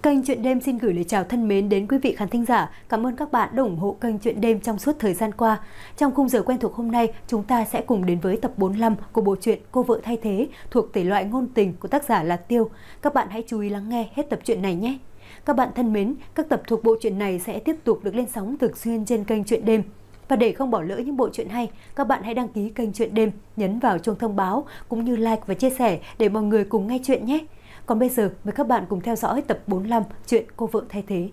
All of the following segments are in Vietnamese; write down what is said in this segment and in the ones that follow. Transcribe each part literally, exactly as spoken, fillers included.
Kênh Chuyện Đêm xin gửi lời chào thân mến đến quý vị khán thính giả. Cảm ơn các bạn đã ủng hộ kênh Chuyện Đêm trong suốt thời gian qua. Trong khung giờ quen thuộc hôm nay, chúng ta sẽ cùng đến với tập bốn mươi lăm của bộ truyện Cô vợ thay thế thuộc thể loại ngôn tình của tác giả là Tiêu. Các bạn hãy chú ý lắng nghe hết tập truyện này nhé. Các bạn thân mến, các tập thuộc bộ truyện này sẽ tiếp tục được lên sóng thường xuyên trên kênh Chuyện Đêm. Và để không bỏ lỡ những bộ truyện hay, các bạn hãy đăng ký kênh Chuyện Đêm, nhấn vào chuông thông báo cũng như like và chia sẻ để mọi người cùng nghe chuyện nhé. Còn bây giờ, mời các bạn cùng theo dõi tập bốn mươi lăm chuyện Cô vợ thay thế.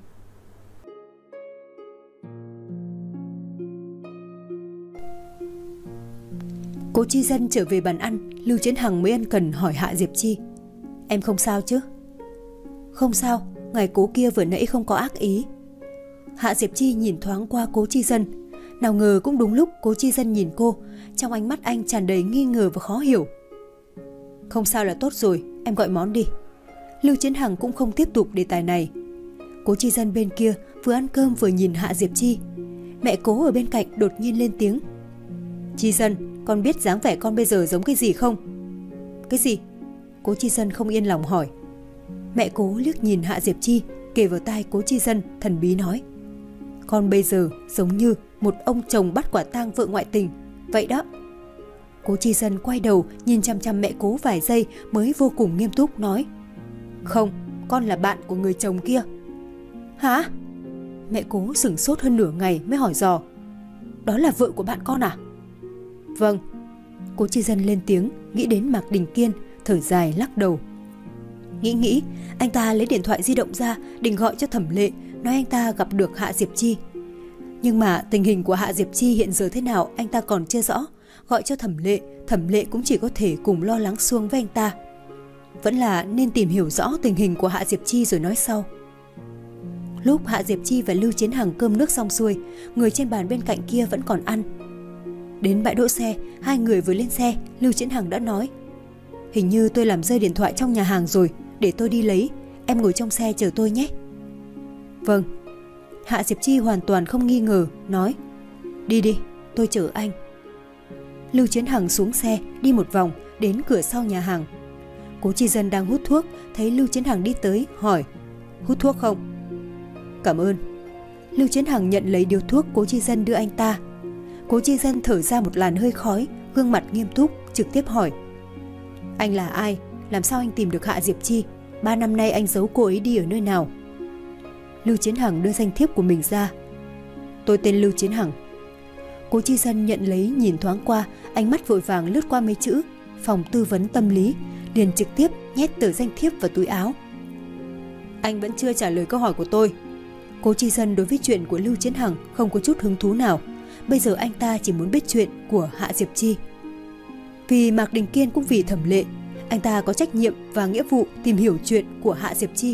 Cố Chi Dân trở về bàn ăn, Lưu Chiến Hằng mới ân cần hỏi Hạ Diệp Chi: "Em không sao chứ?" "Không sao, ngài Cố kia vừa nãy không có ác ý." Hạ Diệp Chi nhìn thoáng qua Cố Chi Dân. Nào ngờ cũng đúng lúc Cố Chi Dân nhìn cô, trong ánh mắt anh tràn đầy nghi ngờ và khó hiểu. "Không sao là tốt rồi, em gọi món đi." Lưu Chiến Hằng cũng không tiếp tục đề tài này. Cố Chi Dân bên kia vừa ăn cơm vừa nhìn Hạ Diệp Chi. Mẹ Cố ở bên cạnh đột nhiên lên tiếng: "Chi Dân, con biết dáng vẻ con bây giờ giống cái gì không?" "Cái gì?" Cố Chi Dân không yên lòng hỏi. Mẹ Cố liếc nhìn Hạ Diệp Chi, kề vào tai Cố Chi Dân thần bí nói: "Con bây giờ giống như một ông chồng bắt quả tang vợ ngoại tình, vậy đó." Cố Chi Dân quay đầu nhìn chăm chăm mẹ Cố vài giây mới vô cùng nghiêm túc nói: "Không, con là bạn của người chồng kia." "Hả?" Mẹ Cố sửng sốt hơn nửa ngày mới hỏi dò: "Đó là vợ của bạn con à?" "Vâng." Cố Chi Dân lên tiếng, nghĩ đến Mạc Đình Kiên, thở dài lắc đầu. Nghĩ nghĩ, anh ta lấy điện thoại di động ra định gọi cho Thẩm Lệ, nói anh ta gặp được Hạ Diệp Chi. Nhưng mà tình hình của Hạ Diệp Chi hiện giờ thế nào anh ta còn chưa rõ. Gọi cho Thẩm Lệ, Thẩm Lệ cũng chỉ có thể cùng lo lắng xuông với anh ta. Vẫn là nên tìm hiểu rõ tình hình của Hạ Diệp Chi rồi nói sau. Lúc Hạ Diệp Chi và Lưu Chiến Hằng cơm nước xong xuôi, người trên bàn bên cạnh kia vẫn còn ăn. Đến bãi đỗ xe, hai người vừa lên xe, Lưu Chiến Hằng đã nói: "Hình như tôi làm rơi điện thoại trong nhà hàng rồi, để tôi đi lấy, em ngồi trong xe chờ tôi nhé." "Vâng." Hạ Diệp Chi hoàn toàn không nghi ngờ, nói: "Đi đi, tôi chở anh." Lưu Chiến Hằng xuống xe, đi một vòng, đến cửa sau nhà hàng. Cố Chi Dân đang hút thuốc, thấy Lưu Chiến Hằng đi tới, hỏi: "Hút thuốc không?" "Cảm ơn." Lưu Chiến Hằng nhận lấy điếu thuốc Cố Chi Dân đưa anh ta. Cố Chi Dân thở ra một làn hơi khói, gương mặt nghiêm túc, trực tiếp hỏi: "Anh là ai? Làm sao anh tìm được Hạ Diệp Chi? Ba năm nay anh giấu cô ấy đi ở nơi nào?" Lưu Chiến Hằng đưa danh thiếp của mình ra. "Tôi tên Lưu Chiến Hằng." Cố Chi Dân nhận lấy nhìn thoáng qua, ánh mắt vội vàng lướt qua mấy chữ "phòng tư vấn tâm lý", liền trực tiếp nhét tờ danh thiếp vào túi áo. "Anh vẫn chưa trả lời câu hỏi của tôi." Cố Chi Dân đối với chuyện của Lưu Chiến Hằng không có chút hứng thú nào. Bây giờ anh ta chỉ muốn biết chuyện của Hạ Diệp Chi. Vì Mạc Đình Kiên cũng vì Thẩm Lệ, anh ta có trách nhiệm và nghĩa vụ tìm hiểu chuyện của Hạ Diệp Chi.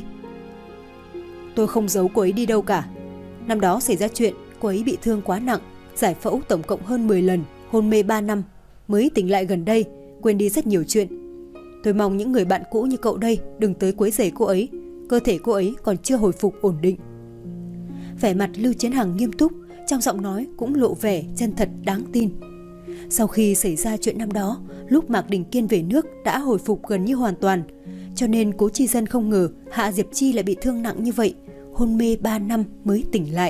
"Tôi không giấu cô ấy đi đâu cả. Năm đó xảy ra chuyện, cô ấy bị thương quá nặng, giải phẫu tổng cộng hơn mười lần, hôn mê ba năm, mới tỉnh lại gần đây, quên đi rất nhiều chuyện. Tôi mong những người bạn cũ như cậu đây đừng tới quấy rầy cô ấy, cơ thể cô ấy còn chưa hồi phục ổn định." Vẻ mặt Lưu Chiến Hằng nghiêm túc, trong giọng nói cũng lộ vẻ chân thật đáng tin. Sau khi xảy ra chuyện năm đó, lúc Mạc Đình Kiên về nước đã hồi phục gần như hoàn toàn, cho nên Cố Chi Dân không ngờ Hạ Diệp Chi lại bị thương nặng như vậy, hôn mê ba năm mới tỉnh lại.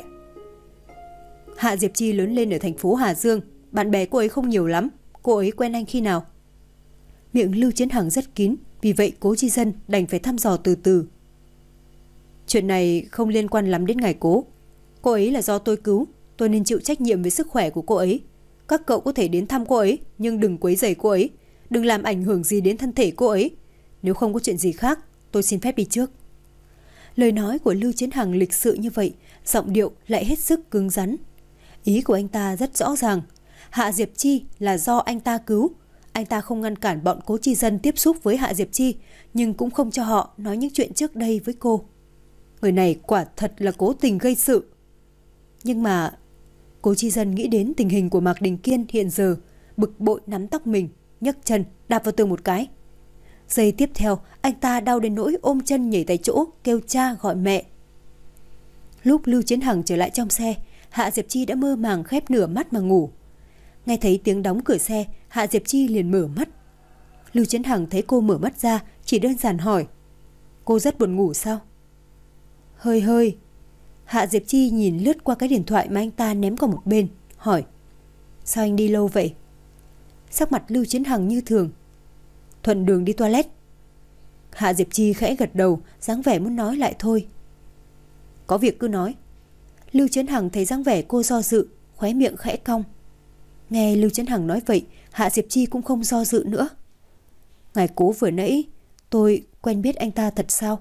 "Hạ Diệp Chi lớn lên ở thành phố Hà Dương, bạn bè cô ấy không nhiều lắm, cô ấy quen anh khi nào?" Miệng Lưu Chiến Hằng rất kín, vì vậy Cố Chi Dân đành phải thăm dò từ từ. "Chuyện này không liên quan lắm đến ngài Cố. Cô ấy là do tôi cứu, tôi nên chịu trách nhiệm với sức khỏe của cô ấy. Các cậu có thể đến thăm cô ấy, nhưng đừng quấy rầy cô ấy, đừng làm ảnh hưởng gì đến thân thể cô ấy. Nếu không có chuyện gì khác, tôi xin phép đi trước." Lời nói của Lưu Chiến Hằng lịch sự như vậy, giọng điệu lại hết sức cứng rắn. Ý của anh ta rất rõ ràng. Hạ Diệp Chi là do anh ta cứu. Anh ta không ngăn cản bọn Cố Chi Dân tiếp xúc với Hạ Diệp Chi, nhưng cũng không cho họ nói những chuyện trước đây với cô. Người này quả thật là cố tình gây sự. Nhưng mà Cố Chi Dân nghĩ đến tình hình của Mạc Đình Kiên hiện giờ, bực bội nắm tóc mình, nhấc chân đạp vào tường một cái. Giây tiếp theo, anh ta đau đến nỗi ôm chân nhảy tại chỗ, kêu cha gọi mẹ. Lúc Lưu Chiến Hằng trở lại trong xe, Hạ Diệp Chi đã mơ màng khép nửa mắt mà ngủ. Nghe thấy tiếng đóng cửa xe, Hạ Diệp Chi liền mở mắt. Lưu Chiến Hằng thấy cô mở mắt ra, chỉ đơn giản hỏi: "Cô rất buồn ngủ sao?" Hơi hơi. Hạ Diệp Chi nhìn lướt qua cái điện thoại mà anh ta ném qua một bên, hỏi: Sao anh đi lâu vậy? Sắc mặt Lưu Chiến Hằng như thường: Thuận đường đi toilet. Hạ Diệp Chi khẽ gật đầu, dáng vẻ muốn nói lại thôi. Có việc cứ nói. Lưu Chiến Hằng thấy dáng vẻ cô do dự, khóe miệng khẽ cong. Nghe Lưu Chiến Hằng nói vậy, Hạ Diệp Chi cũng không do dự nữa. Ngài Cố vừa nãy tôi quen biết anh ta thật sao?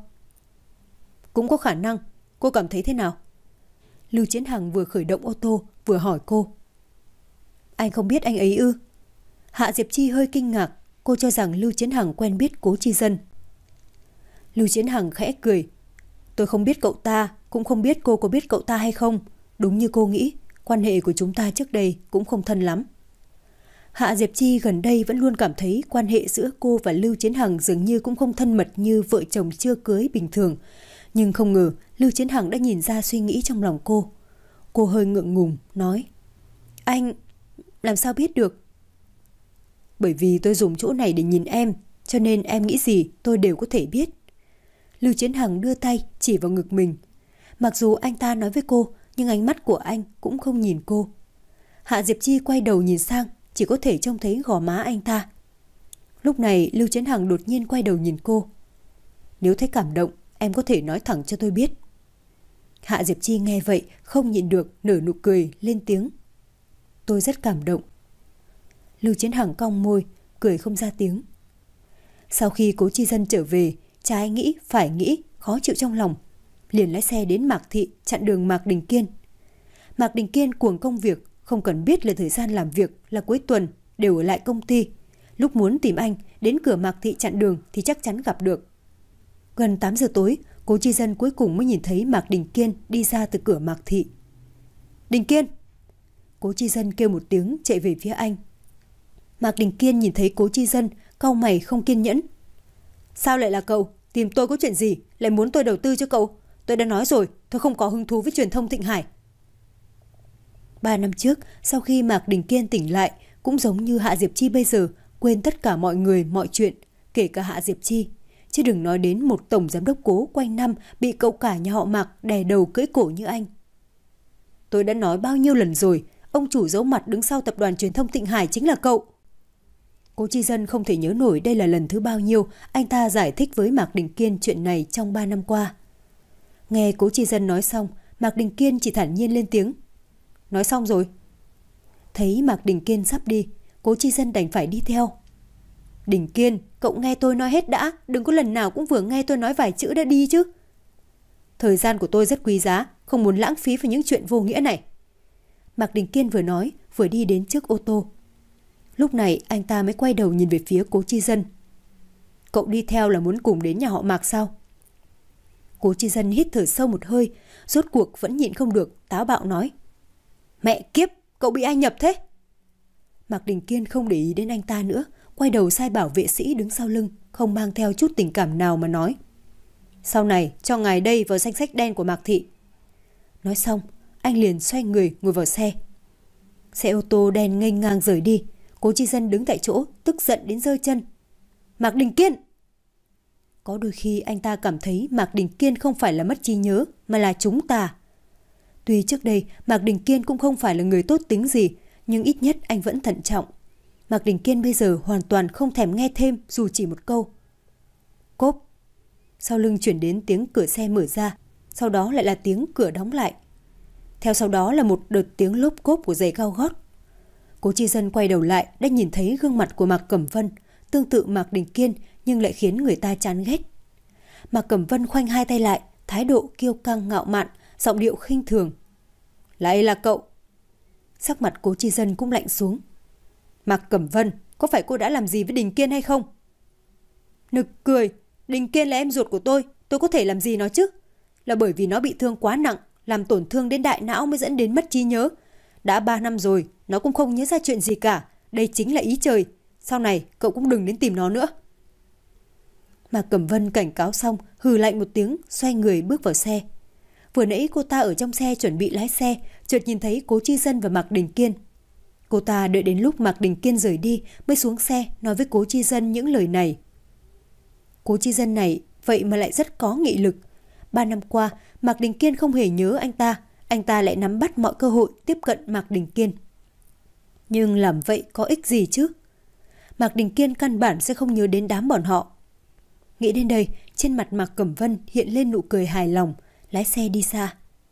Cũng có khả năng. Cô cảm thấy thế nào? Lưu Chiến Hằng vừa khởi động ô tô vừa hỏi cô. Anh không biết anh ấy ư? Hạ Diệp Chi hơi kinh ngạc. Cô cho rằng Lưu Chiến Hằng quen biết Cố Chi Dân. Lưu Chiến Hằng khẽ cười. Tôi không biết cậu ta, cũng không biết cô có biết cậu ta hay không. Đúng như cô nghĩ, quan hệ của chúng ta trước đây cũng không thân lắm. Hạ Diệp Chi gần đây vẫn luôn cảm thấy quan hệ giữa cô và Lưu Chiến Hằng dường như cũng không thân mật như vợ chồng chưa cưới bình thường. Nhưng không ngờ Lưu Chiến Hằng đã nhìn ra suy nghĩ trong lòng cô. Cô hơi ngượng ngùng nói: Anh làm sao biết được? Bởi vì tôi dùng chỗ này để nhìn em, cho nên em nghĩ gì tôi đều có thể biết. Lưu Chiến Hằng đưa tay chỉ vào ngực mình. Mặc dù anh ta nói với cô, nhưng ánh mắt của anh cũng không nhìn cô. Hạ Diệp Chi quay đầu nhìn sang, chỉ có thể trông thấy gò má anh ta. Lúc này Lưu Chiến Hằng đột nhiên quay đầu nhìn cô. Nếu thấy cảm động, em có thể nói thẳng cho tôi biết. Hạ Diệp Chi nghe vậy không nhịn được nở nụ cười lên tiếng. Tôi rất cảm động. Lưu Chiến Hằng cong môi, cười không ra tiếng. Sau khi Cố Chi Dân trở về, trái nghĩ phải nghĩ, khó chịu trong lòng, liền lái xe đến Mạc Thị chặn đường Mạc Đình Kiên. Mạc Đình Kiên cuồng công việc, không cần biết là thời gian làm việc là cuối tuần, đều ở lại công ty. Lúc muốn tìm anh đến cửa Mạc Thị chặn đường thì chắc chắn gặp được. Gần tám giờ tối, Cố Chi Dân cuối cùng mới nhìn thấy Mạc Đình Kiên đi ra từ cửa Mạc Thị. Đình Kiên! Cố Chi Dân kêu một tiếng chạy về phía anh. Mạc Đình Kiên nhìn thấy Cố Chi Dân, cau mày không kiên nhẫn. Sao lại là cậu? Tìm tôi có chuyện gì? Lại muốn tôi đầu tư cho cậu? Tôi đã nói rồi, tôi không có hứng thú với truyền thông Thịnh Hải. Ba năm trước, sau khi Mạc Đình Kiên tỉnh lại, cũng giống như Hạ Diệp Chi bây giờ, quên tất cả mọi người, mọi chuyện, kể cả Hạ Diệp Chi. Chứ đừng nói đến một tổng giám đốc Cố quanh năm bị cậu cả nhà họ Mạc đè đầu cưỡi cổ như anh. Tôi đã nói bao nhiêu lần rồi, ông chủ giấu mặt đứng sau tập đoàn truyền thông Thịnh Hải chính là cậu. Cố Chi Dân không thể nhớ nổi đây là lần thứ bao nhiêu anh ta giải thích với Mạc Đình Kiên chuyện này trong ba năm qua. Nghe Cố Chi Dân nói xong, Mạc Đình Kiên chỉ thản nhiên lên tiếng. Nói xong rồi. Thấy Mạc Đình Kiên sắp đi, Cố Chi Dân đành phải đi theo. Đình Kiên, cậu nghe tôi nói hết đã, đừng có lần nào cũng vừa nghe tôi nói vài chữ đã đi chứ. Thời gian của tôi rất quý giá, không muốn lãng phí vào những chuyện vô nghĩa này. Mạc Đình Kiên vừa nói, vừa đi đến trước ô tô. Lúc này anh ta mới quay đầu nhìn về phía Cố Chi Dân. Cậu đi theo là muốn cùng đến nhà họ Mạc sao? Cố Chi Dân hít thở sâu một hơi, rốt cuộc vẫn nhịn không được, táo bạo nói. Mẹ kiếp, cậu bị ai nhập thế? Mạc Đình Kiên không để ý đến anh ta nữa, quay đầu sai bảo vệ sĩ đứng sau lưng, không mang theo chút tình cảm nào mà nói. Sau này cho ngài đây vào danh sách đen của Mạc Thị. Nói xong, anh liền xoay người ngồi vào xe. Xe ô tô đen nghênh ngang rời đi. Cố Chi Dân đứng tại chỗ, tức giận đến giơ chân. Mạc Đình Kiên! Có đôi khi anh ta cảm thấy Mạc Đình Kiên không phải là mất trí nhớ, mà là chúng ta. Tuy trước đây Mạc Đình Kiên cũng không phải là người tốt tính gì, nhưng ít nhất anh vẫn thận trọng. Mạc Đình Kiên bây giờ hoàn toàn không thèm nghe thêm dù chỉ một câu. Cốp! Sau lưng chuyển đến tiếng cửa xe mở ra, sau đó lại là tiếng cửa đóng lại. Theo sau đó là một đợt tiếng lốp cốp của giày cao gót. Cố Chi Dân quay đầu lại đã nhìn thấy gương mặt của Mạc Cẩm Vân, tương tự Mạc Đình Kiên nhưng lại khiến người ta chán ghét. Mạc Cẩm Vân khoanh hai tay lại, thái độ kiêu căng ngạo mạn, giọng điệu khinh thường. Lại là cậu. Sắc mặt Cố Chi Dân cũng lạnh xuống. Mạc Cẩm Vân, có phải cô đã làm gì với Đình Kiên hay không? Nực cười, Đình Kiên là em ruột của tôi, tôi có thể làm gì nó chứ? Là bởi vì nó bị thương quá nặng, làm tổn thương đến đại não mới dẫn đến mất trí nhớ. Đã ba năm rồi, nó cũng không nhớ ra chuyện gì cả. Đây chính là ý trời. Sau này cậu cũng đừng đến tìm nó nữa. Mạc Cẩm Vân cảnh cáo xong, hừ lạnh một tiếng, xoay người bước vào xe. Vừa nãy cô ta ở trong xe chuẩn bị lái xe, chợt nhìn thấy Cố Chi Dân và Mạc Đình Kiên. Cô ta đợi đến lúc Mạc Đình Kiên rời đi mới xuống xe nói với Cố Chi Dân những lời này. Cố Chi Dân này vậy mà lại rất có nghị lực. Ba năm qua, Mạc Đình Kiên không hề nhớ anh ta, anh ta lại nắm bắt mọi cơ hội tiếp cận Mạc Đình Kiên. Nhưng làm vậy có ích gì chứ? Mạc Đình Kiên căn bản sẽ không nhớ đến đám bọn họ. Nghĩ đến đây, trên mặt Mạc Cẩm Vân hiện lên nụ cười hài lòng, lái xe đi xa.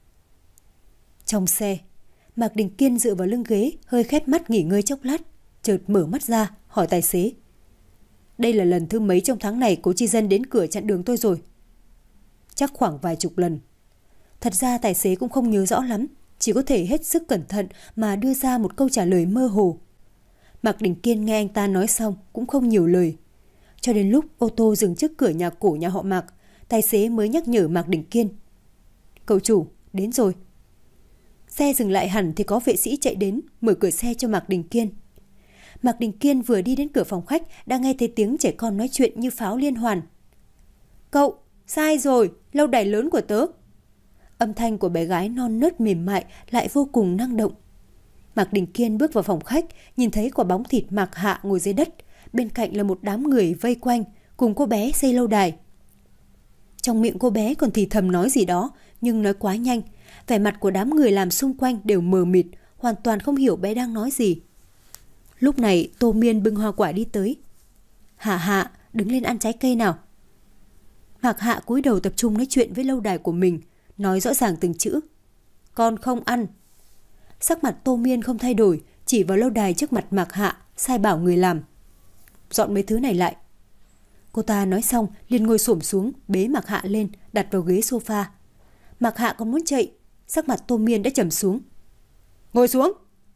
Trong xe, Mạc Đình Kiên dựa vào lưng ghế, hơi khép mắt nghỉ ngơi chốc lát, chợt mở mắt ra, hỏi tài xế. Đây là lần thứ mấy trong tháng này Cố Chi Dân đến cửa chặn đường tôi rồi? Chắc khoảng vài chục lần. Thật ra tài xế cũng không nhớ rõ lắm, chỉ có thể hết sức cẩn thận mà đưa ra một câu trả lời mơ hồ. Mạc Đình Kiên nghe anh ta nói xong cũng không nhiều lời. Cho đến lúc ô tô dừng trước cửa nhà cổ nhà họ Mạc, tài xế mới nhắc nhở Mạc Đình Kiên. Cậu chủ, đến rồi. Xe dừng lại hẳn thì có vệ sĩ chạy đến, mở cửa xe cho Mạc Đình Kiên. Mạc Đình Kiên vừa đi đến cửa phòng khách đã nghe thấy tiếng trẻ con nói chuyện như pháo liên hoàn. Cậu, sai rồi, lâu đài lớn của tớ. Âm thanh của bé gái non nớt mềm mại lại vô cùng năng động. Mạc Đình Kiên bước vào phòng khách, nhìn thấy quả bóng thịt Mạc Hạ ngồi dưới đất, bên cạnh là một đám người vây quanh, cùng cô bé xây lâu đài. Trong miệng cô bé còn thì thầm nói gì đó, nhưng nói quá nhanh, vẻ mặt của đám người làm xung quanh đều mờ mịt, hoàn toàn không hiểu bé đang nói gì. Lúc này Tô Miên bưng hoa quả đi tới. Hạ Hạ, đứng lên ăn trái cây nào. Mạc Hạ cúi đầu tập trung nói chuyện với lâu đài của mình, nói rõ ràng từng chữ. Con không ăn. Sắc mặt Tô Miên không thay đổi, chỉ vào lâu đài trước mặt Mạc Hạ, sai bảo người làm. Dọn mấy thứ này lại. Cô ta nói xong liền ngồi xổm xuống, bế Mạc Hạ lên, đặt vào ghế sofa. Mạc Hạ còn muốn chạy, sắc mặt Tô Miên đã trầm xuống. Ngồi xuống.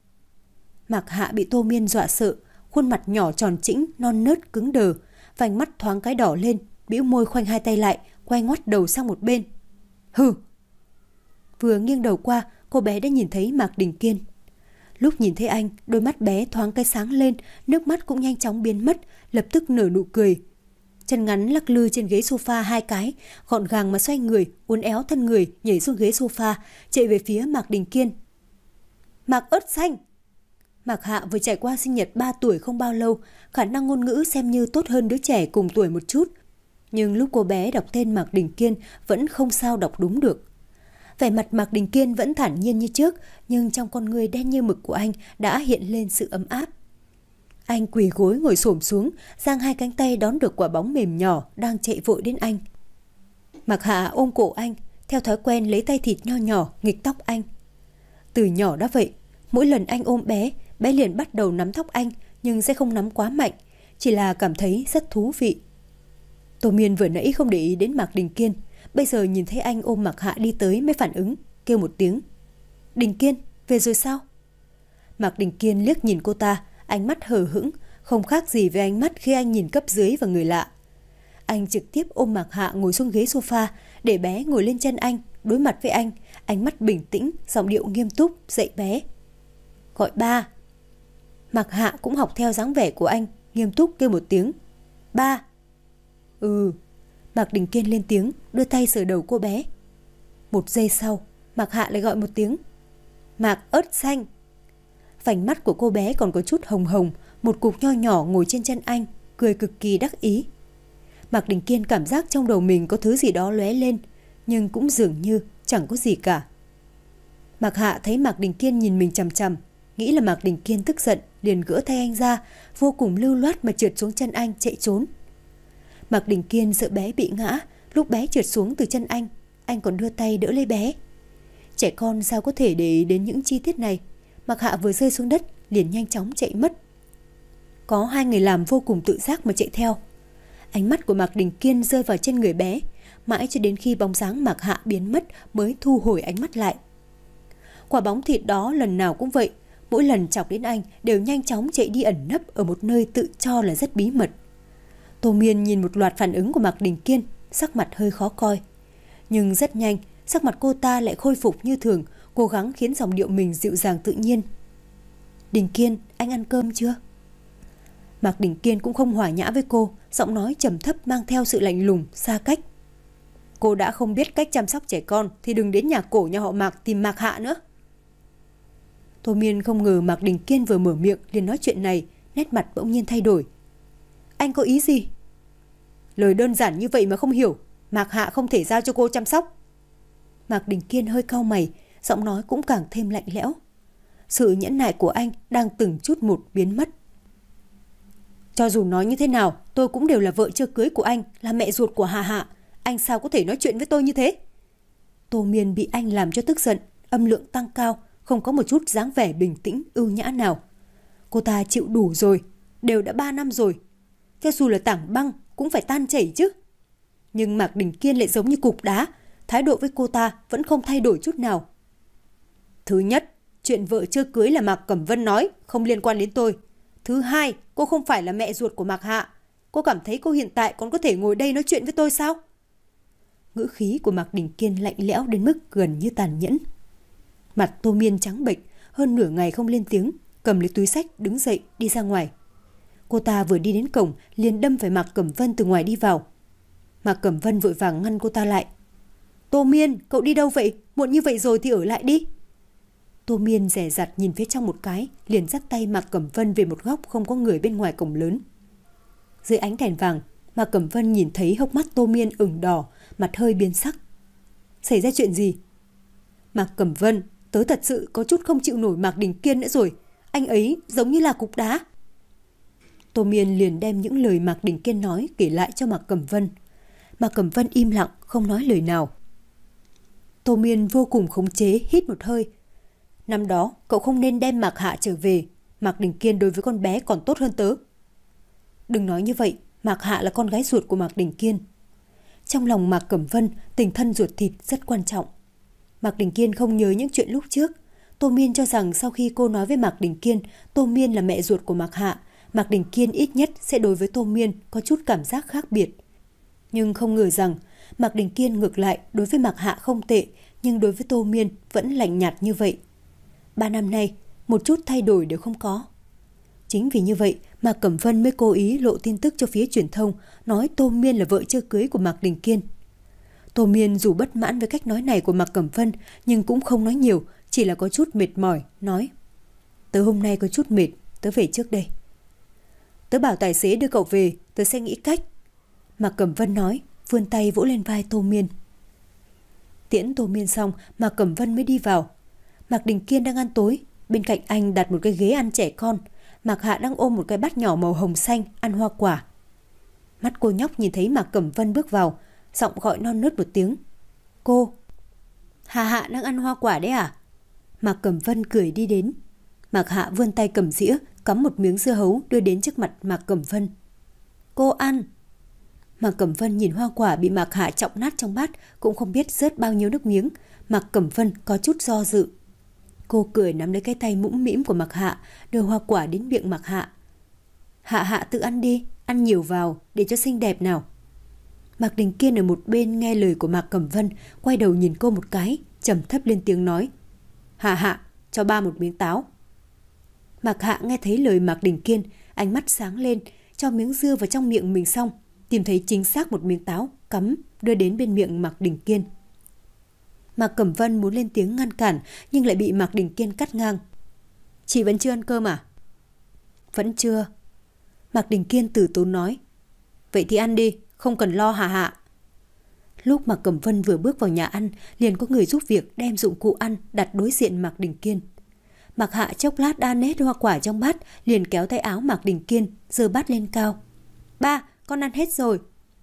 Mạc Hạ bị Tô Miên dọa sợ, khuôn mặt nhỏ tròn trĩnh, non nớt cứng đờ, vành mắt thoáng cái đỏ lên, bĩu môi khoanh hai tay lại, quay ngoắt đầu sang một bên. Hừ. Vừa nghiêng đầu qua, cô bé đã nhìn thấy Mạc Đình Kiên. Lúc nhìn thấy anh, đôi mắt bé thoáng cái sáng lên, nước mắt cũng nhanh chóng biến mất, lập tức nở nụ cười. Chân ngắn lắc lư trên ghế sofa hai cái, gọn gàng mà xoay người, uốn éo thân người, nhảy xuống ghế sofa, chạy về phía Mạc Đình Kiên. Mạc ớt xanh. Mạc Hạ vừa trải qua sinh nhật ba tuổi không bao lâu, khả năng ngôn ngữ xem như tốt hơn đứa trẻ cùng tuổi một chút. Nhưng lúc cô bé đọc tên Mạc Đình Kiên vẫn không sao đọc đúng được. Vẻ mặt Mạc Đình Kiên vẫn thản nhiên như trước, nhưng trong con người đen như mực của anh đã hiện lên sự ấm áp. Anh quỳ gối ngồi xổm xuống, giang hai cánh tay đón được quả bóng mềm nhỏ đang chạy vội đến anh. Mạc Hạ ôm cổ anh, theo thói quen lấy tay thịt nho nhỏ nghịch tóc anh. Từ nhỏ đã vậy, mỗi lần anh ôm bé, bé liền bắt đầu nắm tóc anh, nhưng sẽ không nắm quá mạnh, chỉ là cảm thấy rất thú vị. Tô Miên vừa nãy không để ý đến Mạc Đình Kiên, bây giờ nhìn thấy anh ôm Mạc Hạ đi tới mới phản ứng, kêu một tiếng. Đình Kiên, về rồi sao? Mạc Đình Kiên liếc nhìn cô ta, ánh mắt hờ hững, không khác gì với ánh mắt khi anh nhìn cấp dưới và người lạ. Anh trực tiếp ôm Mạc Hạ ngồi xuống ghế sofa, để bé ngồi lên chân anh, đối mặt với anh, ánh mắt bình tĩnh, giọng điệu nghiêm túc, dạy bé. Gọi ba. Mạc Hạ cũng học theo dáng vẻ của anh, nghiêm túc kêu một tiếng. Ba. Ừ. Mạc Đình Kiên lên tiếng, đưa tay sờ đầu cô bé. Một giây sau, Mạc Hạ lại gọi một tiếng. Mạc ớt xanh. Vành mắt của cô bé còn có chút hồng hồng, một cục nho nhỏ ngồi trên chân anh, cười cực kỳ đắc ý. Mạc Đình Kiên cảm giác trong đầu mình có thứ gì đó lóe lên, nhưng cũng dường như chẳng có gì cả. Mạc Hạ thấy Mạc Đình Kiên nhìn mình chằm chằm, nghĩ là Mạc Đình Kiên tức giận, liền gỡ tay anh ra, vô cùng lưu loát mà trượt xuống chân anh chạy trốn. Mạc Đình Kiên sợ bé bị ngã, lúc bé trượt xuống từ chân anh, anh còn đưa tay đỡ lấy bé. Trẻ con sao có thể để ý đến những chi tiết này. Mạc Hạ vừa rơi xuống đất liền nhanh chóng chạy mất. Có hai người làm vô cùng tự giác mà chạy theo. Ánh mắt của Mạc Đình Kiên rơi vào trên người bé, mãi cho đến khi bóng dáng Mạc Hạ biến mất mới thu hồi ánh mắt lại. Quả bóng thịt đó lần nào cũng vậy, mỗi lần chọc đến anh đều nhanh chóng chạy đi ẩn nấp ở một nơi tự cho là rất bí mật. Tô Miên nhìn một loạt phản ứng của Mạc Đình Kiên, sắc mặt hơi khó coi. Nhưng rất nhanh, sắc mặt cô ta lại khôi phục như thường, cố gắng khiến giọng điệu mình dịu dàng tự nhiên. Đình Kiên, anh ăn cơm chưa? Mạc Đình Kiên cũng không hòa nhã với cô, giọng nói trầm thấp mang theo sự lạnh lùng, xa cách. Cô đã không biết cách chăm sóc trẻ con thì đừng đến nhà cổ nhà họ Mạc tìm Mạc Hạ nữa. Tô Miên không ngờ Mạc Đình Kiên vừa mở miệng liền nói chuyện này, nét mặt bỗng nhiên thay đổi. Anh có ý gì? Lời đơn giản như vậy mà không hiểu, Mạc Hạ không thể giao cho cô chăm sóc. Mạc Đình Kiên hơi cau mày, giọng nói cũng càng thêm lạnh lẽo. Sự nhẫn nại của anh đang từng chút một biến mất. Cho dù nói như thế nào, tôi cũng đều là vợ chưa cưới của anh, là mẹ ruột của Hà Hạ. Anh sao có thể nói chuyện với tôi như thế? Tô Miên bị anh làm cho tức giận, âm lượng tăng cao, không có một chút dáng vẻ bình tĩnh, ưu nhã nào. Cô ta chịu đủ rồi, đều đã ba năm rồi. Cho dù là tảng băng cũng phải tan chảy chứ. Nhưng Mạc Đình Kiên lại giống như cục đá, thái độ với cô ta vẫn không thay đổi chút nào. Thứ nhất, chuyện vợ chưa cưới là Mạc Cẩm Vân nói, không liên quan đến tôi. Thứ hai, cô không phải là mẹ ruột của Mạc Hạ. Cô cảm thấy cô hiện tại còn có thể ngồi đây nói chuyện với tôi sao? Ngữ khí của Mạc Đình Kiên lạnh lẽo đến mức gần như tàn nhẫn. Mặt Tô Miên trắng bệch, hơn nửa ngày không lên tiếng, cầm lấy túi xách đứng dậy đi ra ngoài. Cô ta vừa đi đến cổng liền đâm phải Mạc Cẩm Vân từ ngoài đi vào. Mạc Cẩm Vân vội vàng ngăn cô ta lại. Tô Miên, cậu đi đâu vậy? Muộn như vậy rồi thì ở lại đi. Tô Miên dè dặt nhìn phía trong một cái, liền dắt tay Mạc Cẩm Vân về một góc không có người bên ngoài cổng lớn. Dưới ánh đèn vàng, Mạc Cẩm Vân nhìn thấy hốc mắt Tô Miên ửng đỏ, mặt hơi biến sắc. Xảy ra chuyện gì? Mạc Cẩm Vân, tớ thật sự có chút không chịu nổi Mạc Đình Kiên nữa rồi. Anh ấy giống như là cục đá. Tô Miên liền đem những lời Mạc Đình Kiên nói kể lại cho Mạc Cẩm Vân. Mạc Cẩm Vân im lặng, không nói lời nào. Tô Miên vô cùng khống chế, hít một hơi. Năm đó, cậu không nên đem Mạc Hạ trở về. Mạc Đình Kiên đối với con bé còn tốt hơn tớ. Đừng nói như vậy, Mạc Hạ là con gái ruột của Mạc Đình Kiên. Trong lòng Mạc Cẩm Vân, tình thân ruột thịt rất quan trọng. Mạc Đình Kiên không nhớ những chuyện lúc trước. Tô Miên cho rằng sau khi cô nói với Mạc Đình Kiên, Tô Miên là mẹ ruột của Mạc Hạ, Mạc Đình Kiên ít nhất sẽ đối với Tô Miên có chút cảm giác khác biệt. Nhưng không ngờ rằng Mạc Đình Kiên ngược lại đối với Mạc Hạ không tệ, nhưng đối với Tô Miên vẫn lạnh nhạt như vậy. Ba năm nay, một chút thay đổi đều không có. Chính vì như vậy mà Cẩm Vân mới cố ý lộ tin tức cho phía truyền thông, nói Tô Miên là vợ chưa cưới của Mạc Đình Kiên. Tô Miên dù bất mãn với cách nói này của Mạc Cẩm Vân, nhưng cũng không nói nhiều, chỉ là có chút mệt mỏi, nói: Tớ hôm nay có chút mệt, tớ về trước đây. Tớ bảo tài xế đưa cậu về, tớ sẽ nghĩ cách. Mạc Cẩm Vân nói, vươn tay vỗ lên vai Tô Miên. Tiễn Tô Miên xong, Mạc Cẩm Vân mới đi vào. Mạc Đình Kiên đang ăn tối, bên cạnh anh đặt một cái ghế ăn trẻ con. Mạc Hạ đang ôm một cái bát nhỏ màu hồng xanh ăn hoa quả. Mắt cô nhóc nhìn thấy Mạc Cẩm Vân bước vào, giọng gọi non nớt một tiếng. Cô. Hà Hạ đang ăn hoa quả đấy à? Mạc Cẩm Vân cười đi đến. Mạc Hạ vươn tay cầm dĩa, cắm một miếng dưa hấu đưa đến trước mặt Mạc Cẩm Vân. Cô ăn. Mạc Cẩm Vân nhìn hoa quả bị Mạc Hạ trọng nát trong bát, cũng không biết rớt bao nhiêu nước miếng. Mạc Cẩm Vân có chút do dự. Cô cười nắm lấy cái tay mũm mĩm của Mạc Hạ, đưa hoa quả đến miệng Mạc Hạ. Hạ Hạ tự ăn đi, ăn nhiều vào để cho xinh đẹp nào. Mạc Đình Kiên ở một bên nghe lời của Mạc Cẩm Vân, quay đầu nhìn cô một cái, trầm thấp lên tiếng nói: Hạ Hạ, cho ba một miếng táo. Mạc Hạ nghe thấy lời Mạc Đình Kiên, ánh mắt sáng lên, cho miếng dưa vào trong miệng mình xong, tìm thấy chính xác một miếng táo, cắm, đưa đến bên miệng Mạc Đình Kiên. Mạc Cẩm Vân muốn lên tiếng ngăn cản, nhưng lại bị Mạc Đình Kiên cắt ngang. Chị vẫn chưa ăn cơm à? Vẫn chưa. Mạc Đình Kiên từ tốn nói. Vậy thì ăn đi, không cần lo Hà Hạ. Lúc Mạc Cẩm Vân vừa bước vào nhà ăn, liền có người giúp việc đem dụng cụ ăn đặt đối diện Mạc Đình Kiên. Mạc Hạ chốc lát đan hết hoa quả trong bát, liền kéo tay áo Mạc Đình Kiên, giơ bát lên cao. Ba, con ăn hết rồi.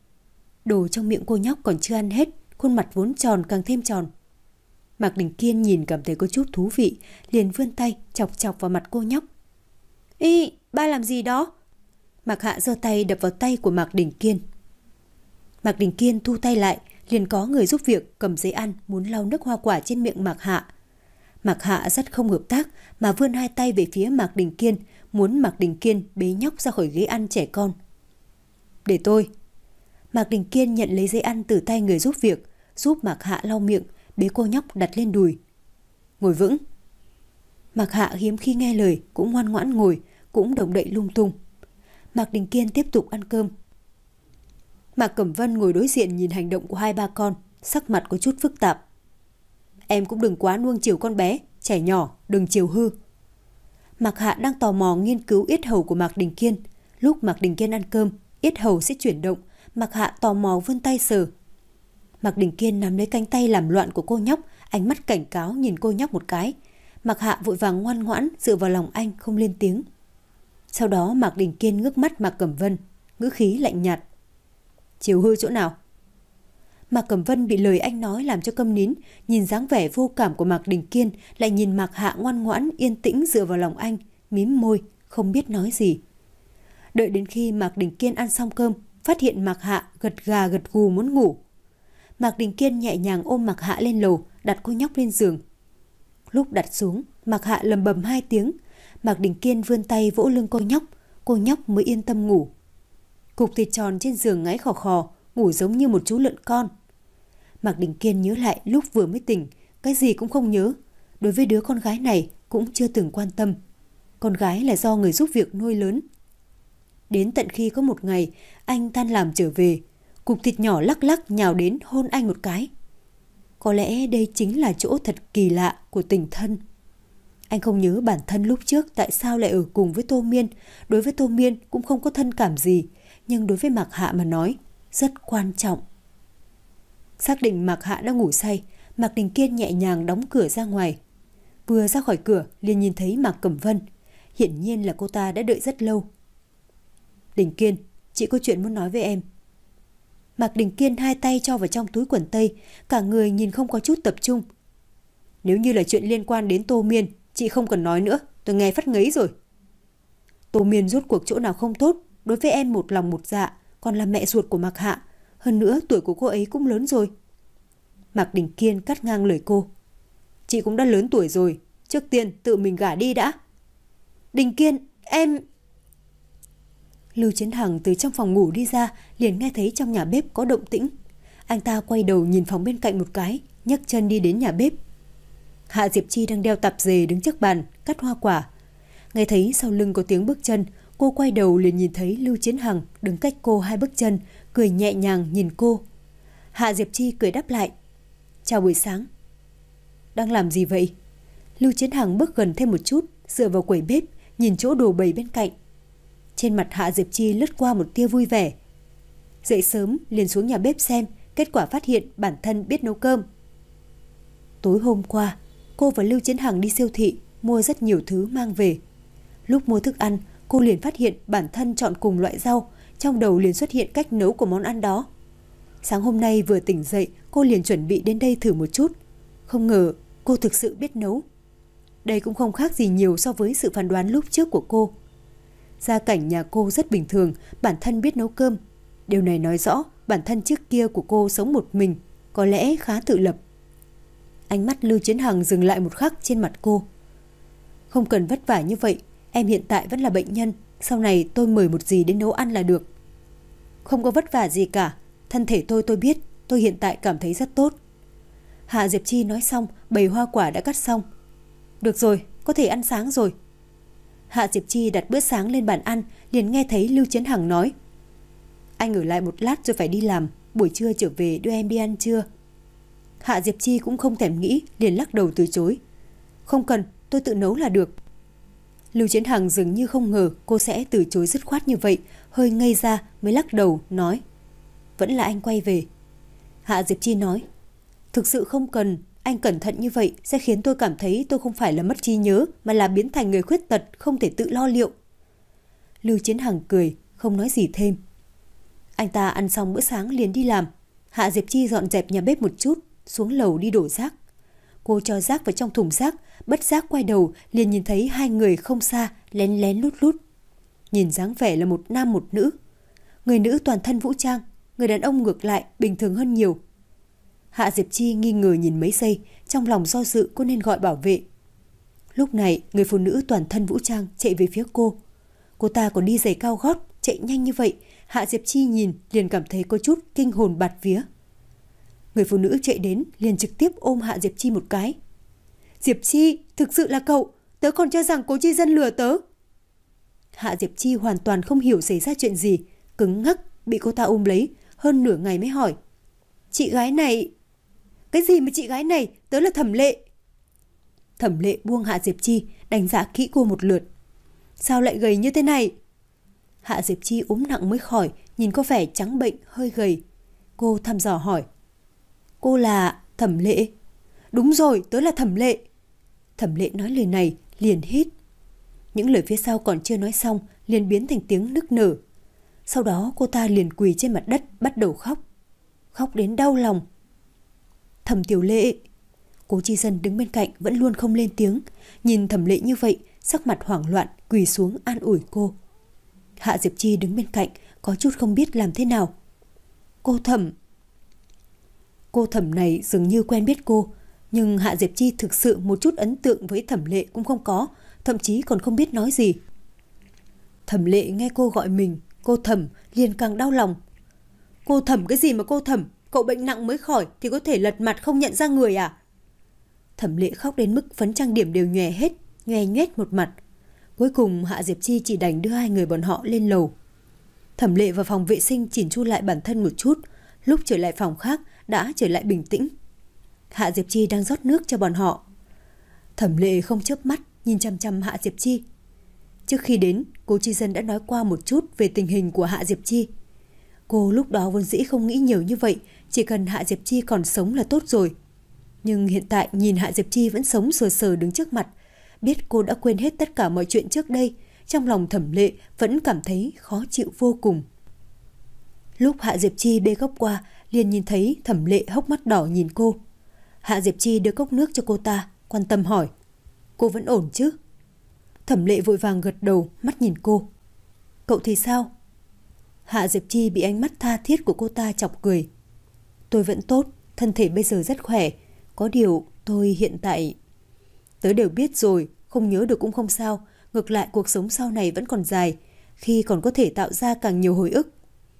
Đồ trong miệng cô nhóc còn chưa ăn hết, khuôn mặt vốn tròn càng thêm tròn. Mạc Đình Kiên nhìn cảm thấy có chút thú vị, liền vươn tay chọc chọc vào mặt cô nhóc. Ý, ba làm gì đó? Mạc Hạ giơ tay đập vào tay của Mạc Đình Kiên. Mạc Đình Kiên thu tay lại, liền có người giúp việc cầm giấy ăn muốn lau nước hoa quả trên miệng Mạc Hạ. Mạc Hạ rất không hợp tác mà vươn hai tay về phía Mạc Đình Kiên, muốn Mạc Đình Kiên bế nhóc ra khỏi ghế ăn trẻ con. Để tôi. Mạc Đình Kiên nhận lấy giấy ăn từ tay người giúp việc, giúp Mạc Hạ lau miệng, bế cô nhóc đặt lên đùi. Ngồi vững. Mạc Hạ hiếm khi nghe lời, cũng ngoan ngoãn ngồi, cũng động đậy lung tung. Mạc Đình Kiên tiếp tục ăn cơm. Mạc Cẩm Vân ngồi đối diện nhìn hành động của hai ba con, sắc mặt có chút phức tạp. Em cũng đừng quá nuông chiều con bé, trẻ nhỏ, đừng chiều hư. Mạc Hạ đang tò mò nghiên cứu yết hầu của Mạc Đình Kiên. Lúc Mạc Đình Kiên ăn cơm, yết hầu sẽ chuyển động, Mạc Hạ tò mò vươn tay sờ. Mạc Đình Kiên nắm lấy cánh tay làm loạn của cô nhóc, ánh mắt cảnh cáo nhìn cô nhóc một cái. Mạc Hạ vội vàng ngoan ngoãn dựa vào lòng anh không lên tiếng. Sau đó Mạc Đình Kiên ngước mắt Mạc Cẩm Vân, ngữ khí lạnh nhạt. Chiều hư chỗ nào? Mạc Cẩm Vân bị lời anh nói làm cho câm nín, nhìn dáng vẻ vô cảm của Mạc Đình Kiên, lại nhìn Mạc Hạ ngoan ngoãn yên tĩnh dựa vào lòng anh, mím môi, không biết nói gì. Đợi đến khi Mạc Đình Kiên ăn xong cơm, phát hiện Mạc Hạ gật gà gật gù muốn ngủ. Mạc Đình Kiên nhẹ nhàng ôm Mạc Hạ lên lầu, đặt cô nhóc lên giường. Lúc đặt xuống, Mạc Hạ lầm bầm hai tiếng. Mạc Đình Kiên vươn tay vỗ lưng cô nhóc, cô nhóc mới yên tâm ngủ. Cục thịt tròn trên giường ngáy khò khò, ngủ giống như một chú lợn con. Mạc Đình Kiên nhớ lại lúc vừa mới tỉnh, cái gì cũng không nhớ. Đối với đứa con gái này cũng chưa từng quan tâm. Con gái là do người giúp việc nuôi lớn. Đến tận khi có một ngày, anh tan làm trở về, cục thịt nhỏ lắc lắc nhào đến hôn anh một cái. Có lẽ đây chính là chỗ thật kỳ lạ của tình thân. Anh không nhớ bản thân lúc trước tại sao lại ở cùng với Tô Miên. Đối với Tô Miên cũng không có thân cảm gì, nhưng đối với Mạc Hạ mà nói, rất quan trọng. Xác định Mạc Hạ đã ngủ say, Mạc Đình Kiên nhẹ nhàng đóng cửa ra ngoài. Vừa ra khỏi cửa liền nhìn thấy Mạc Cẩm Vân. Hiển nhiên là cô ta đã đợi rất lâu. Đình Kiên, chị có chuyện muốn nói với em. Mạc Đình Kiên hai tay cho vào trong túi quần tây, cả người nhìn không có chút tập trung. Nếu như là chuyện liên quan đến Tô Miên, chị không cần nói nữa, tôi nghe phát ngấy rồi. Tô Miên rốt cuộc chỗ nào không tốt, đối với em một lòng một dạ, còn là mẹ ruột của Mạc Hạ. Hơn nữa tuổi của cô ấy cũng lớn rồi. Mạc Đình Kiên cắt ngang lời cô. Chị cũng đã lớn tuổi rồi, trước tiên tự mình gả đi đã. Đình Kiên, em... Lưu Chiến Hằng từ trong phòng ngủ đi ra, liền nghe thấy trong nhà bếp có động tĩnh. Anh ta quay đầu nhìn phòng bên cạnh một cái, nhấc chân đi đến nhà bếp. Hạ Diệp Chi đang đeo tạp dề đứng trước bàn, cắt hoa quả. Nghe thấy sau lưng có tiếng bước chân, cô quay đầu liền nhìn thấy Lưu Chiến Hằng đứng cách cô hai bước chân, cười nhẹ nhàng nhìn cô. Hạ Diệp Chi cười đáp lại. Chào buổi sáng. Đang làm gì vậy? Lưu Chiến Hằng bước gần thêm một chút, dựa vào quầy bếp, nhìn chỗ đồ bày bên cạnh. Trên mặt Hạ Diệp Chi lướt qua một tia vui vẻ. Dậy sớm liền xuống nhà bếp xem, kết quả phát hiện bản thân biết nấu cơm. Tối hôm qua, cô và Lưu Chiến Hằng đi siêu thị, mua rất nhiều thứ mang về. Lúc mua thức ăn, cô liền phát hiện bản thân chọn cùng loại rau, trong đầu liền xuất hiện cách nấu của món ăn đó. Sáng hôm nay vừa tỉnh dậy, cô liền chuẩn bị đến đây thử một chút. Không ngờ cô thực sự biết nấu. Đây cũng không khác gì nhiều so với sự phán đoán lúc trước của cô. Gia cảnh nhà cô rất bình thường, bản thân biết nấu cơm. Điều này nói rõ bản thân trước kia của cô sống một mình, có lẽ khá tự lập. Ánh mắt Lưu Chiến Hằng dừng lại một khắc trên mặt cô. Không cần vất vả như vậy, em hiện tại vẫn là bệnh nhân, sau này tôi mời một dì đến nấu ăn là được. Không có vất vả gì cả, thân thể tôi tôi biết, tôi hiện tại cảm thấy rất tốt. Hạ Diệp Chi nói xong, bầy hoa quả đã cắt xong. Được rồi, có thể ăn sáng rồi. Hạ Diệp Chi đặt bữa sáng lên bàn ăn, liền nghe thấy Lưu Chiến Hằng nói. Anh ở lại một lát rồi phải đi làm, buổi trưa trở về đưa em đi ăn trưa. Hạ Diệp Chi cũng không thèm nghĩ, liền lắc đầu từ chối. Không cần, tôi tự nấu là được. Lưu Chiến Hằng dường như không ngờ cô sẽ từ chối dứt khoát như vậy, hơi ngây ra mới lắc đầu, nói. Vẫn là anh quay về. Hạ Diệp Chi nói. Thực sự không cần, anh cẩn thận như vậy sẽ khiến tôi cảm thấy tôi không phải là mất trí nhớ, mà là biến thành người khuyết tật, không thể tự lo liệu. Lưu Chiến Hằng cười, không nói gì thêm. Anh ta ăn xong bữa sáng liền đi làm. Hạ Diệp Chi dọn dẹp nhà bếp một chút, xuống lầu đi đổ rác. Cô cho rác vào trong thùng rác, bất giác quay đầu liền nhìn thấy hai người không xa, lén lén lút lút. Nhìn dáng vẻ là một nam một nữ. Người nữ toàn thân vũ trang, người đàn ông ngược lại bình thường hơn nhiều. Hạ Diệp Chi nghi ngờ nhìn mấy giây, trong lòng do dự cô nên gọi bảo vệ. Lúc này người phụ nữ toàn thân vũ trang chạy về phía cô. Cô ta còn đi giày cao gót, chạy nhanh như vậy, Hạ Diệp Chi nhìn liền cảm thấy có chút kinh hồn bạt vía. Người phụ nữ chạy đến liền trực tiếp ôm Hạ Diệp Chi một cái. Diệp Chi, thực sự là cậu, tớ còn cho rằng Cố Chi Dân lừa tớ. Hạ Diệp Chi hoàn toàn không hiểu xảy ra chuyện gì, cứng ngắc bị cô ta ôm lấy, hơn nửa ngày mới hỏi. Chị gái này... Cái gì mà chị gái này, tớ là Thẩm Lệ. Thẩm Lệ buông Hạ Diệp Chi, đánh giá kỹ cô một lượt. Sao lại gầy như thế này? Hạ Diệp Chi ốm nặng mới khỏi, nhìn có vẻ trắng bệnh, hơi gầy. Cô thăm dò hỏi. Cô là Thẩm Lệ. Đúng rồi, tớ là Thẩm Lệ. Thẩm Lệ nói lời này liền hít. Những lời phía sau còn chưa nói xong liền biến thành tiếng nức nở. Sau đó cô ta liền quỳ trên mặt đất bắt đầu khóc. Khóc đến đau lòng. Thẩm Tiểu Lệ. Cố Chi Dân đứng bên cạnh vẫn luôn không lên tiếng. Nhìn Thẩm Lệ như vậy, sắc mặt hoảng loạn quỳ xuống an ủi cô. Hạ Diệp Chi đứng bên cạnh có chút không biết làm thế nào. Cô Thẩm. Cô Thẩm này dường như quen biết cô, nhưng Hạ Diệp Chi thực sự một chút ấn tượng với Thẩm Lệ cũng không có, thậm chí còn không biết nói gì. Thẩm Lệ nghe cô gọi mình cô Thẩm liền càng đau lòng. Cô Thẩm cái gì mà cô Thẩm? Cậu bệnh nặng mới khỏi thì có thể lật mặt không nhận ra người à? Thẩm Lệ khóc đến mức phấn trang điểm đều nhòe hết, nhoe nhoét một mặt. Cuối cùng Hạ Diệp Chi chỉ đành đưa hai người bọn họ lên lầu. Thẩm Lệ vào phòng vệ sinh chỉnh chu lại bản thân một chút, lúc trở lại phòng khác đã trở lại bình tĩnh. Hạ Diệp Chi đang rót nước cho bọn họ. Thẩm Lệ không chớp mắt nhìn chăm chăm Hạ Diệp Chi. Trước khi đến, Cố Chi Dân đã nói qua một chút về tình hình của Hạ Diệp Chi. Cô lúc đó vốn dĩ không nghĩ nhiều như vậy, chỉ cần Hạ Diệp Chi còn sống là tốt rồi. Nhưng hiện tại nhìn Hạ Diệp Chi vẫn sống sờ sờ đứng trước mặt, biết cô đã quên hết tất cả mọi chuyện trước đây, trong lòng Thẩm Lệ vẫn cảm thấy khó chịu vô cùng. Lúc Hạ Diệp Chi bê cốc qua, liền nhìn thấy Thẩm Lệ hốc mắt đỏ nhìn cô. Hạ Diệp Chi đưa cốc nước cho cô ta, quan tâm hỏi. Cô vẫn ổn chứ? Thẩm Lệ vội vàng gật đầu, mắt nhìn cô. Cậu thì sao? Hạ Diệp Chi bị ánh mắt tha thiết của cô ta chọc cười. Tôi vẫn tốt, thân thể bây giờ rất khỏe. Có điều tôi hiện tại... Tớ đều biết rồi, không nhớ được cũng không sao. Ngược lại cuộc sống sau này vẫn còn dài, khi còn có thể tạo ra càng nhiều hồi ức.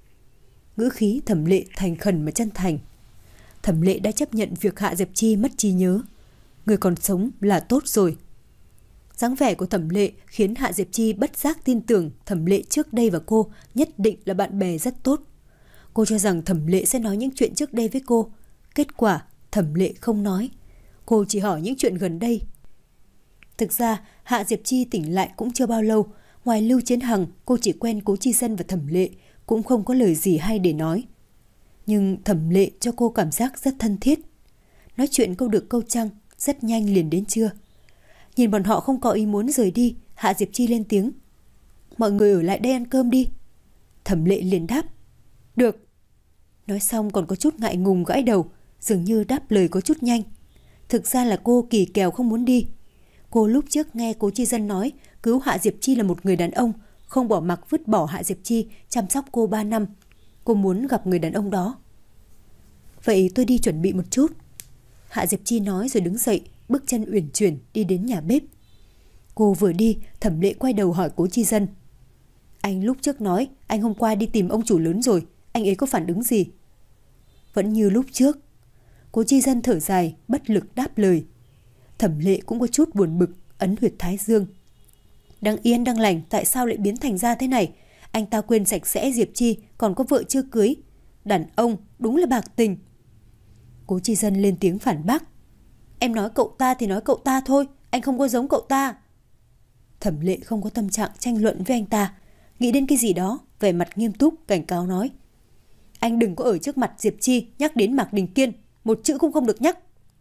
Ngữ khí Thẩm Lệ thành khẩn mà chân thành. Thẩm Lệ đã chấp nhận việc Hạ Diệp Chi mất trí nhớ. Người còn sống là tốt rồi. Dáng vẻ của Thẩm Lệ khiến Hạ Diệp Chi bất giác tin tưởng Thẩm Lệ trước đây và cô nhất định là bạn bè rất tốt. Cô cho rằng Thẩm Lệ sẽ nói những chuyện trước đây với cô. Kết quả Thẩm Lệ không nói. Cô chỉ hỏi những chuyện gần đây. Thực ra Hạ Diệp Chi tỉnh lại cũng chưa bao lâu. Ngoài Lưu Chiến Hằng, cô chỉ quen Cố Chi Dân và Thẩm Lệ, cũng không có lời gì hay để nói. Nhưng Thẩm Lệ cho cô cảm giác rất thân thiết. Nói chuyện câu được câu trăng, rất nhanh liền đến trưa. Nhìn bọn họ không có ý muốn rời đi, Hạ Diệp Chi lên tiếng. Mọi người ở lại đây ăn cơm đi. Thẩm Lệ liền đáp. Được. Nói xong còn có chút ngại ngùng gãi đầu, dường như đáp lời có chút nhanh. Thực ra là cô kỳ kèo không muốn đi. Cô lúc trước nghe Cố Chi Dân nói cứu Hạ Diệp Chi là một người đàn ông, không bỏ mặc vứt bỏ Hạ Diệp Chi chăm sóc cô ba năm. Cô muốn gặp người đàn ông đó. Vậy tôi đi chuẩn bị một chút. Hạ Diệp Chi nói rồi đứng dậy, bước chân uyển chuyển đi đến nhà bếp. Cô vừa đi, Thẩm Lệ quay đầu hỏi Cố Chi Dân. Anh lúc trước nói anh hôm qua đi tìm ông chủ lớn rồi, anh ấy có phản ứng gì? Vẫn như lúc trước. Cố Chi Dân thở dài, bất lực đáp lời. Thẩm Lệ cũng có chút buồn bực, ấn huyệt thái dương. Đang yên đang lành, tại sao lại biến thành ra thế này? Anh ta quên sạch sẽ Diệp Chi còn có vợ chưa cưới. Đàn ông đúng là bạc tình. Cố Chi Dân lên tiếng phản bác. Em nói cậu ta thì nói cậu ta thôi, anh không có giống cậu ta. Thẩm Lệ không có tâm trạng tranh luận với anh ta, nghĩ đến cái gì đó, vẻ mặt nghiêm túc cảnh cáo nói. Anh đừng có ở trước mặt Diệp Chi nhắc đến Mạc Đình Kiên, một chữ cũng không được nhắc.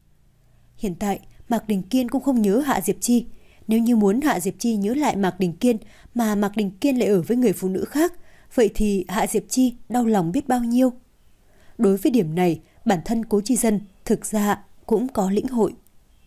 Hiện tại Mạc Đình Kiên cũng không nhớ Hạ Diệp Chi. Nếu như muốn Hạ Diệp Chi nhớ lại Mạc Đình Kiên mà Mạc Đình Kiên lại ở với người phụ nữ khác, vậy thì Hạ Diệp Chi đau lòng biết bao nhiêu. Đối với điểm này, bản thân Cố Chi Dân thực ra cũng có lĩnh hội.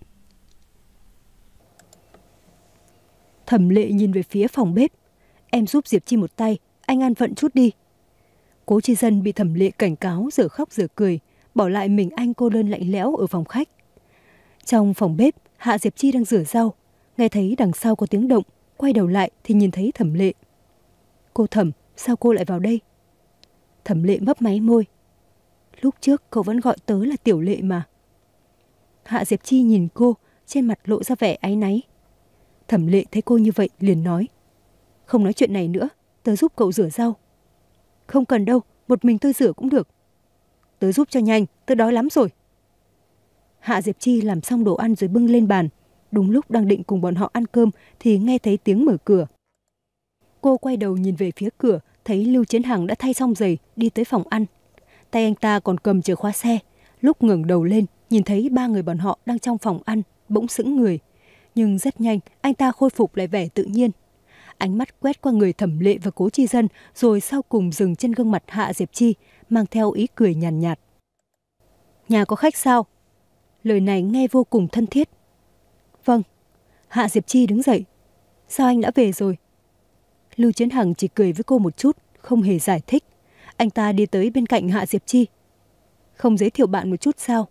Thẩm Lệ nhìn về phía phòng bếp. Em giúp Diệp Chi một tay, anh ăn phận chút đi. Cố Chi Dân bị Thẩm Lệ cảnh cáo giờ khóc giờ cười, bỏ lại mình anh cô đơn lạnh lẽo ở phòng khách. Trong phòng bếp, Hạ Diệp Chi đang rửa rau, nghe thấy đằng sau có tiếng động, quay đầu lại thì nhìn thấy Thẩm Lệ. Cô Thẩm, sao cô lại vào đây? Thẩm Lệ mấp máy môi. Lúc trước cậu vẫn gọi tớ là Tiểu Lệ mà. Hạ Diệp Chi nhìn cô, trên mặt lộ ra vẻ áy náy. Thẩm Lệ thấy cô như vậy liền nói. Không nói chuyện này nữa, tớ giúp cậu rửa rau. Không cần đâu, một mình tôi rửa cũng được. Tớ giúp cho nhanh, tớ đói lắm rồi. Hạ Diệp Chi làm xong đồ ăn rồi bưng lên bàn. Đúng lúc đang định cùng bọn họ ăn cơm thì nghe thấy tiếng mở cửa. Cô quay đầu nhìn về phía cửa, thấy Lưu Chiến Hằng đã thay xong giày đi tới phòng ăn. Tay anh ta còn cầm chìa khóa xe. Lúc ngẩng đầu lên, nhìn thấy ba người bọn họ đang trong phòng ăn, bỗng sững người. Nhưng rất nhanh, anh ta khôi phục lại vẻ tự nhiên. Ánh mắt quét qua người Thẩm Lệ và Cố Chi Dân, rồi sau cùng dừng trên gương mặt Hạ Diệp Chi, mang theo ý cười nhàn nhạt, nhạt. Nhà có khách sao? Lời này nghe vô cùng thân thiết. Vâng. Hạ Diệp Chi đứng dậy. Sao anh đã về rồi? Lưu Chiến Hằng chỉ cười với cô một chút, không hề giải thích. Anh ta đi tới bên cạnh Hạ Diệp Chi. Không giới thiệu bạn một chút sao?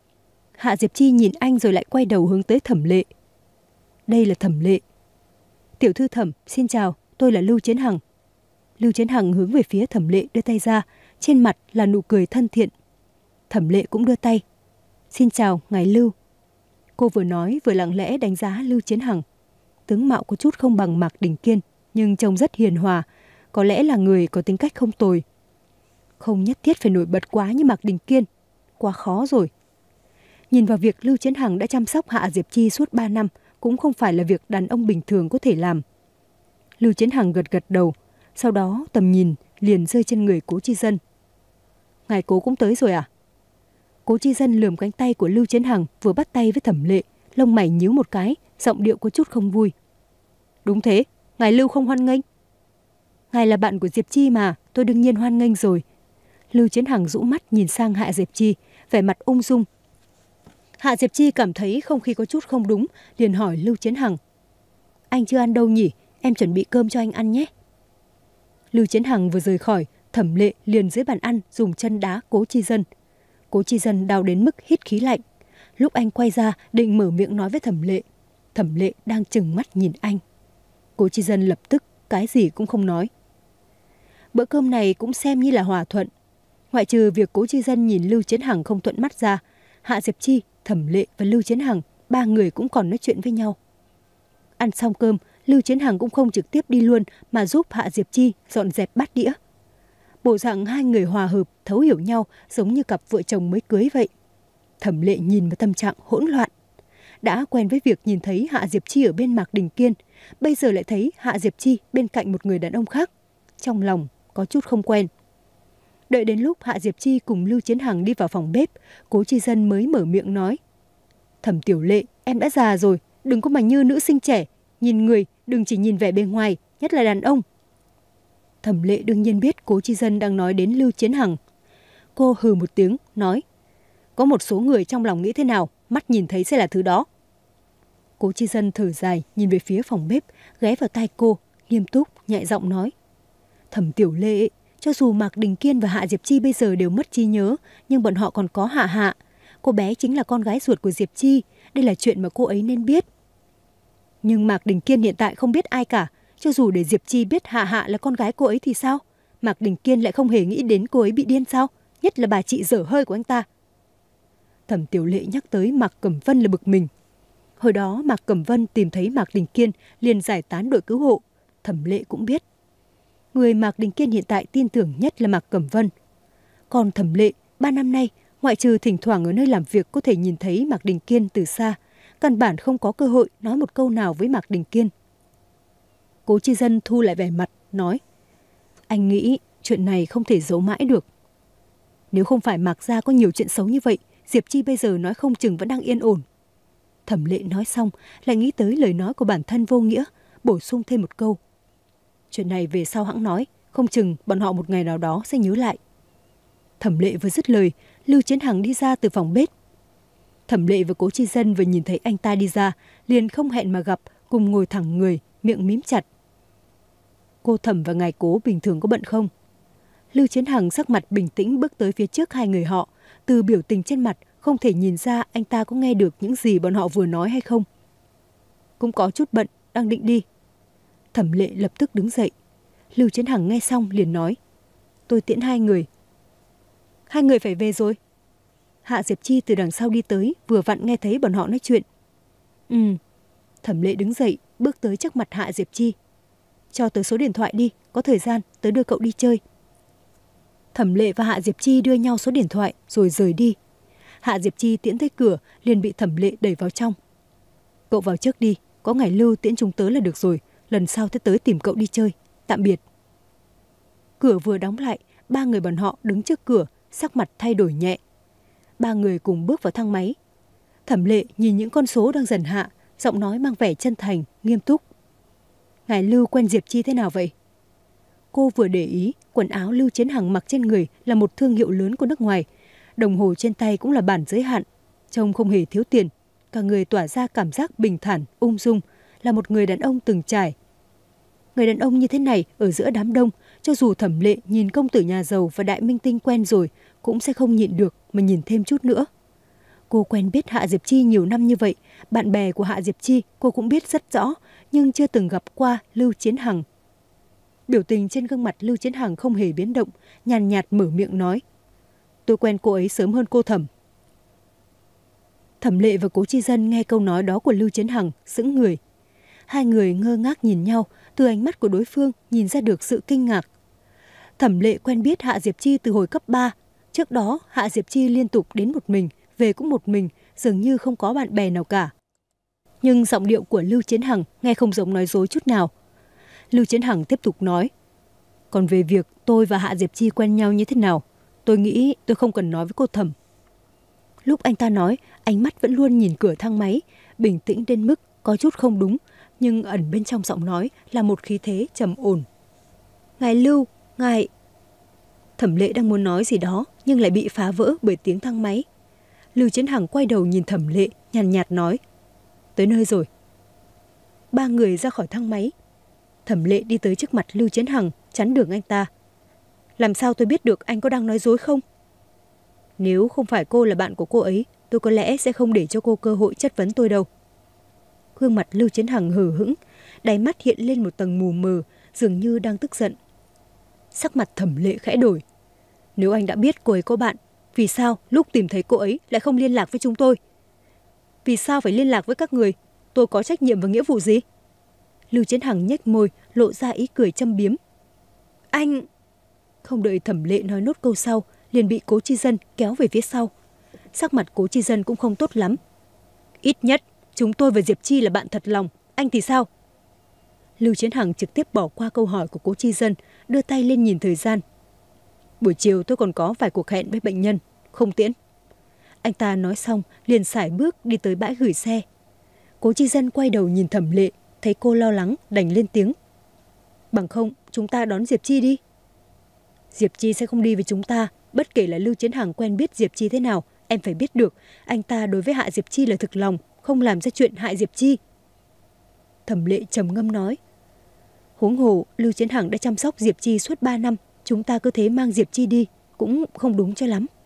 Hạ Diệp Chi nhìn anh rồi lại quay đầu hướng tới Thẩm Lệ. Đây là Thẩm Lệ. Tiểu thư Thẩm, xin chào, tôi là Lưu Chiến Hằng. Lưu Chiến Hằng hướng về phía Thẩm Lệ đưa tay ra, trên mặt là nụ cười thân thiện. Thẩm Lệ cũng đưa tay. Xin chào, ngài Lưu. Cô vừa nói vừa lặng lẽ đánh giá Lưu Chiến Hằng. Tướng mạo có chút không bằng Mạc Đình Kiên, nhưng trông rất hiền hòa, có lẽ là người có tính cách không tồi. Không nhất thiết phải nổi bật quá như Mạc Đình Kiên, quá khó rồi. Nhìn vào việc Lưu Chiến Hằng đã chăm sóc Hạ Diệp Chi suốt ba năm, cũng không phải là việc đàn ông bình thường có thể làm. Lưu Chiến Hằng gật gật đầu, sau đó tầm nhìn liền rơi trên người Cố Chi Dân. Ngài Cố cũng tới rồi à? Cố Chi Dân lườm cánh tay của Lưu Chiến Hằng, vừa bắt tay với Thẩm Lệ, lông mày nhíu một cái, giọng điệu có chút không vui. Đúng thế, ngài Lưu không hoan nghênh. Ngài là bạn của Diệp Chi mà, tôi đương nhiên hoan nghênh rồi. Lưu Chiến Hằng rũ mắt nhìn sang Hạ Diệp Chi, vẻ mặt ung dung. Hạ Diệp Chi cảm thấy không khí có chút không đúng, liền hỏi Lưu Chiến Hằng. Anh chưa ăn đâu nhỉ, em chuẩn bị cơm cho anh ăn nhé. Lưu Chiến Hằng vừa rời khỏi, Thẩm Lệ liền dưới bàn ăn dùng chân đá Cố Chi Dân. Cố Chi Dân đau đến mức hít khí lạnh. Lúc anh quay ra định mở miệng nói với Thẩm Lệ, Thẩm Lệ đang trừng mắt nhìn anh. Cố Chi Dân lập tức cái gì cũng không nói. Bữa cơm này cũng xem như là hòa thuận. Ngoại trừ việc Cố Chi Dân nhìn Lưu Chiến Hằng không thuận mắt ra, Hạ Diệp Chi, Thẩm Lệ và Lưu Chiến Hằng, ba người cũng còn nói chuyện với nhau. Ăn xong cơm, Lưu Chiến Hằng cũng không trực tiếp đi luôn mà giúp Hạ Diệp Chi dọn dẹp bát đĩa. Bộ dạng hai người hòa hợp, thấu hiểu nhau giống như cặp vợ chồng mới cưới vậy. Thẩm Lệ nhìn vào tâm trạng hỗn loạn. Đã quen với việc nhìn thấy Hạ Diệp Chi ở bên Mạc Đình Kiên, bây giờ lại thấy Hạ Diệp Chi bên cạnh một người đàn ông khác. Trong lòng có chút không quen. Đợi đến lúc Hạ Diệp Chi cùng Lưu Chiến Hằng đi vào phòng bếp, Cố Chi Dân mới mở miệng nói. Thẩm Tiểu Lệ, em đã già rồi, đừng có mà như nữ sinh trẻ. Nhìn người, đừng chỉ nhìn vẻ bề ngoài, nhất là đàn ông. Thẩm Lệ đương nhiên biết Cố Chi Dân đang nói đến Lưu Chiến Hằng. Cô hừ một tiếng, nói. Có một số người trong lòng nghĩ thế nào, mắt nhìn thấy sẽ là thứ đó. Cố Chi Dân thở dài, nhìn về phía phòng bếp, ghé vào tai cô, nghiêm túc, nhẹ giọng nói. Thẩm Tiểu Lệ, cho dù Mạc Đình Kiên và Hạ Diệp Chi bây giờ đều mất trí nhớ, nhưng bọn họ còn có Hạ Hạ. Cô bé chính là con gái ruột của Diệp Chi, đây là chuyện mà cô ấy nên biết. Nhưng Mạc Đình Kiên hiện tại không biết ai cả, cho dù để Diệp Chi biết Hạ Hạ là con gái cô ấy thì sao? Mạc Đình Kiên lại không hề nghĩ đến cô ấy bị điên sao? Nhất là bà chị dở hơi của anh ta. Thẩm Tiểu Lệ nhắc tới Mạc Cẩm Vân là bực mình. Hồi đó Mạc Cẩm Vân tìm thấy Mạc Đình Kiên liền giải tán đội cứu hộ. Thẩm Lệ cũng biết. Người Mạc Đình Kiên hiện tại tin tưởng nhất là Mạc Cẩm Vân. Còn Thẩm Lệ, ba năm nay, ngoại trừ thỉnh thoảng ở nơi làm việc có thể nhìn thấy Mạc Đình Kiên từ xa, căn bản không có cơ hội nói một câu nào với Mạc Đình Kiên. Cố Chi Dân thu lại vẻ mặt, nói. Anh nghĩ chuyện này không thể giấu mãi được. Nếu không phải Mạc gia có nhiều chuyện xấu như vậy, Diệp Chi bây giờ nói không chừng vẫn đang yên ổn. Thẩm Lệ nói xong, lại nghĩ tới lời nói của bản thân vô nghĩa, bổ sung thêm một câu. Chuyện này về sau hãng nói, không chừng bọn họ một ngày nào đó sẽ nhớ lại. Thẩm Lệ vừa dứt lời, Lưu Chiến Hằng đi ra từ phòng bếp. Thẩm Lệ và Cố Chi Dân vừa nhìn thấy anh ta đi ra, liền không hẹn mà gặp, cùng ngồi thẳng người, miệng mím chặt. Cô Thẩm và ngài Cố bình thường có bận không? Lưu Chiến Hằng sắc mặt bình tĩnh bước tới phía trước hai người họ, từ biểu tình trên mặt không thể nhìn ra anh ta có nghe được những gì bọn họ vừa nói hay không. Cũng có chút bận, đang định đi. Thẩm Lệ lập tức đứng dậy. Lưu Chiến Hằng nghe xong liền nói. Tôi tiễn hai người. Hai người phải về rồi. Hạ Diệp Chi từ đằng sau đi tới, vừa vặn nghe thấy bọn họ nói chuyện. Ừ. Thẩm Lệ đứng dậy, bước tới trước mặt Hạ Diệp Chi. Cho tớ số điện thoại đi, có thời gian, tớ đưa cậu đi chơi. Thẩm Lệ và Hạ Diệp Chi đưa nhau số điện thoại rồi rời đi. Hạ Diệp Chi tiễn tới cửa, liền bị Thẩm Lệ đẩy vào trong. Cậu vào trước đi, có ngày Lưu tiễn chúng tớ là được rồi, lần sau tớ tới tìm cậu đi chơi. Tạm biệt. Cửa vừa đóng lại, ba người bọn họ đứng trước cửa, sắc mặt thay đổi nhẹ. Ba người cùng bước vào thang máy. Thẩm Lệ nhìn những con số đang dần hạ, giọng nói mang vẻ chân thành, nghiêm túc. Ngài Lưu quen Diệp Chi thế nào vậy? Cô vừa để ý, quần áo Lưu Chiến Hằng mặc trên người là một thương hiệu lớn của nước ngoài. Đồng hồ trên tay cũng là bản giới hạn. Trông không hề thiếu tiền. Cả người tỏa ra cảm giác bình thản, ung dung, là một người đàn ông từng trải. Người đàn ông như thế này ở giữa đám đông, cho dù Thẩm Lệ nhìn công tử nhà giàu và đại minh tinh quen rồi, cũng sẽ không nhịn được mà nhìn thêm chút nữa. Cô quen biết Hạ Diệp Chi nhiều năm như vậy, bạn bè của Hạ Diệp Chi cô cũng biết rất rõ, nhưng chưa từng gặp qua Lưu Chiến Hằng. Biểu tình trên gương mặt Lưu Chiến Hằng không hề biến động, nhàn nhạt mở miệng nói. Tôi quen cô ấy sớm hơn cô Thẩm. Thẩm Lệ và Cố Chi Dân nghe câu nói đó của Lưu Chiến Hằng, sững người. Hai người ngơ ngác nhìn nhau, từ ánh mắt của đối phương nhìn ra được sự kinh ngạc. Thẩm Lệ quen biết Hạ Diệp Chi từ hồi cấp ba. Trước đó, Hạ Diệp Chi liên tục đến một mình, về cũng một mình, dường như không có bạn bè nào cả. Nhưng giọng điệu của Lưu Chiến Hằng nghe không giống nói dối chút nào. Lưu Chiến Hằng tiếp tục nói. Còn về việc tôi và Hạ Diệp Chi quen nhau như thế nào, tôi nghĩ tôi không cần nói với cô Thẩm. Lúc anh ta nói, ánh mắt vẫn luôn nhìn cửa thang máy, bình tĩnh đến mức có chút không đúng, nhưng ẩn bên trong giọng nói là một khí thế trầm ổn. Ngài Lưu, ngài... Thẩm Lệ đang muốn nói gì đó, nhưng lại bị phá vỡ bởi tiếng thang máy. Lưu Chiến Hằng quay đầu nhìn Thẩm Lệ, nhàn nhạt nói. Tới nơi rồi. Ba người ra khỏi thang máy. Thẩm Lệ đi tới trước mặt Lưu Chiến Hằng, chắn đường anh ta. Làm sao tôi biết được anh có đang nói dối không? Nếu không phải cô là bạn của cô ấy, tôi có lẽ sẽ không để cho cô cơ hội chất vấn tôi đâu. Gương mặt Lưu Chiến Hằng hờ hững, đáy mắt hiện lên một tầng mù mờ, dường như đang tức giận. Sắc mặt Thẩm Lệ khẽ đổi. Nếu anh đã biết cô ấy có bạn, vì sao lúc tìm thấy cô ấy lại không liên lạc với chúng tôi? Vì sao phải liên lạc với các người? Tôi có trách nhiệm và nghĩa vụ gì? Lưu Chiến Hằng nhếch môi, lộ ra ý cười châm biếm. Anh... Không đợi Thẩm Lệ nói nốt câu sau, liền bị Cố Chi Dân kéo về phía sau. Sắc mặt Cố Chi Dân cũng không tốt lắm. Ít nhất, chúng tôi và Diệp Chi là bạn thật lòng. Anh thì sao? Lưu Chiến Hằng trực tiếp bỏ qua câu hỏi của Cố Chi Dân, đưa tay lên nhìn thời gian. Buổi chiều tôi còn có vài cuộc hẹn với bệnh nhân, không tiễn. Anh ta nói xong, liền sải bước đi tới bãi gửi xe. Cố Chi Dân quay đầu nhìn Thẩm Lệ, thấy cô lo lắng, đành lên tiếng. Bằng không, chúng ta đón Diệp Chi đi. Diệp Chi sẽ không đi với chúng ta, bất kể là Lưu Chiến Hằng quen biết Diệp Chi thế nào, em phải biết được, anh ta đối với Hạ Diệp Chi là thực lòng, không làm ra chuyện hại Diệp Chi. Thẩm Lệ trầm ngâm nói. Huống hồ, Lưu Chiến Hằng đã chăm sóc Diệp Chi suốt ba năm, chúng ta cứ thế mang Diệp Chi đi, cũng không đúng cho lắm.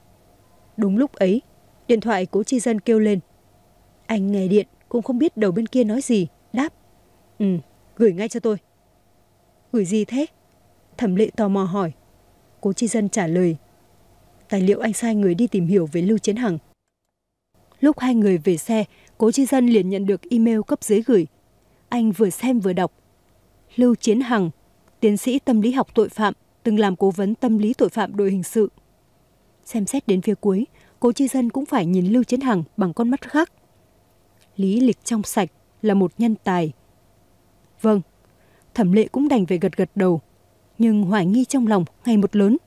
Đúng lúc ấy, điện thoại Cố Chi Dân kêu lên. Anh nghe điện, cũng không biết đầu bên kia nói gì, đáp. Ừ, gửi ngay cho tôi. Gửi gì thế? Thẩm Lệ tò mò hỏi. Cố Chi Dân trả lời. Tài liệu anh sai người đi tìm hiểu về Lưu Chiến Hằng. Lúc hai người về xe, Cố Chi Dân liền nhận được email cấp dưới gửi. Anh vừa xem vừa đọc. Lưu Chiến Hằng, tiến sĩ tâm lý học tội phạm, từng làm cố vấn tâm lý tội phạm đội hình sự. Xem xét đến phía cuối, Cố Chi Dân cũng phải nhìn Lưu Chiến Hằng bằng con mắt khác. Lý lịch trong sạch, là một nhân tài. Vâng, Thẩm Lệ cũng đành phải gật gật đầu, nhưng hoài nghi trong lòng ngày một lớn.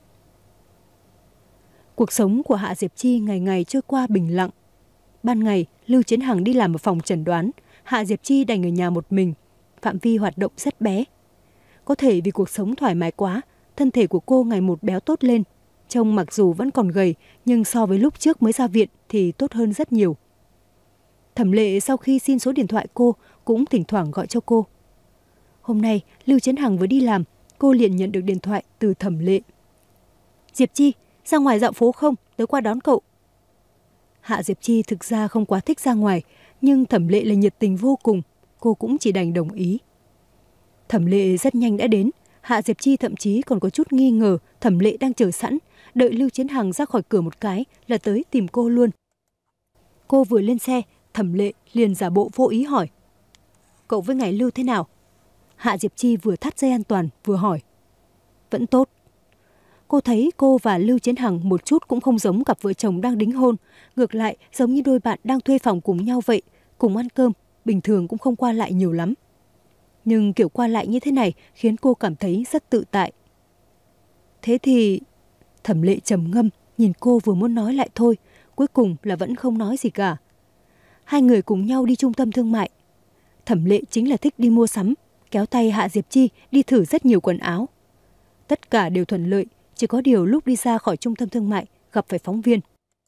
Cuộc sống của Hạ Diệp Chi ngày ngày trôi qua bình lặng. Ban ngày, Lưu Chiến Hằng đi làm ở phòng chẩn đoán, Hạ Diệp Chi đành ở nhà một mình, phạm vi hoạt động rất bé. Có thể vì cuộc sống thoải mái quá, thân thể của cô ngày một béo tốt lên. Trông mặc dù vẫn còn gầy, nhưng so với lúc trước mới ra viện thì tốt hơn rất nhiều. Thẩm Lệ sau khi xin số điện thoại cô, cũng thỉnh thoảng gọi cho cô. Hôm nay, Lưu Chiến Hằng vừa đi làm, cô liền nhận được điện thoại từ Thẩm Lệ. Diệp Chi, ra ngoài dạo phố không? Tớ qua đón cậu. Hạ Diệp Chi thực ra không quá thích ra ngoài, nhưng Thẩm Lệ là nhiệt tình vô cùng, cô cũng chỉ đành đồng ý. Thẩm Lệ rất nhanh đã đến, Hạ Diệp Chi thậm chí còn có chút nghi ngờ Thẩm Lệ đang chờ sẵn, đợi Lưu Chiến Hằng ra khỏi cửa một cái là tới tìm cô luôn. Cô vừa lên xe, Thẩm Lệ liền giả bộ vô ý hỏi. Cậu với ngài Lưu thế nào? Hạ Diệp Chi vừa thắt dây an toàn vừa hỏi. Vẫn tốt. Cô thấy cô và Lưu Chiến Hằng một chút cũng không giống cặp vợ chồng đang đính hôn, ngược lại giống như đôi bạn đang thuê phòng cùng nhau vậy, cùng ăn cơm, bình thường cũng không qua lại nhiều lắm. Nhưng kiểu qua lại như thế này khiến cô cảm thấy rất tự tại. Thế thì... Thẩm Lệ trầm ngâm, nhìn cô vừa muốn nói lại thôi, cuối cùng là vẫn không nói gì cả. Hai người cùng nhau đi trung tâm thương mại. Thẩm Lệ chính là thích đi mua sắm, kéo tay Hạ Diệp Chi đi thử rất nhiều quần áo. Tất cả đều thuận lợi, chỉ có điều lúc đi ra khỏi trung tâm thương mại gặp phải phóng viên.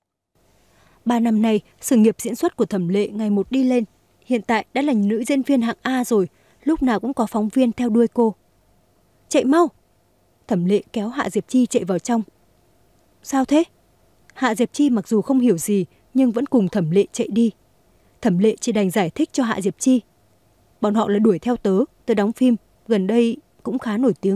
Ba năm nay, sự nghiệp diễn xuất của Thẩm Lệ ngày một đi lên. Hiện tại đã là nữ diễn viên hạng A rồi, lúc nào cũng có phóng viên theo đuôi cô. Chạy mau! Thẩm Lệ kéo Hạ Diệp Chi chạy vào trong. Sao thế? Hạ Diệp Chi mặc dù không hiểu gì, nhưng vẫn cùng Thẩm Lệ chạy đi. Thẩm Lệ chỉ đành giải thích cho Hạ Diệp Chi. Bọn họ là đuổi theo tớ, tớ đóng phim, gần đây cũng khá nổi tiếng.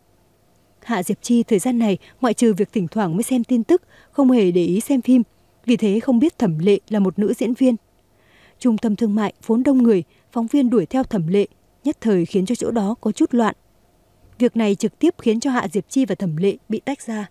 Hạ Diệp Chi thời gian này, ngoại trừ việc thỉnh thoảng mới xem tin tức, không hề để ý xem phim, vì thế không biết Thẩm Lệ là một nữ diễn viên. Trung tâm thương mại vốn đông người, phóng viên đuổi theo Thẩm Lệ, nhất thời khiến cho chỗ đó có chút loạn. Việc này trực tiếp khiến cho Hạ Diệp Chi và Thẩm Lệ bị tách ra.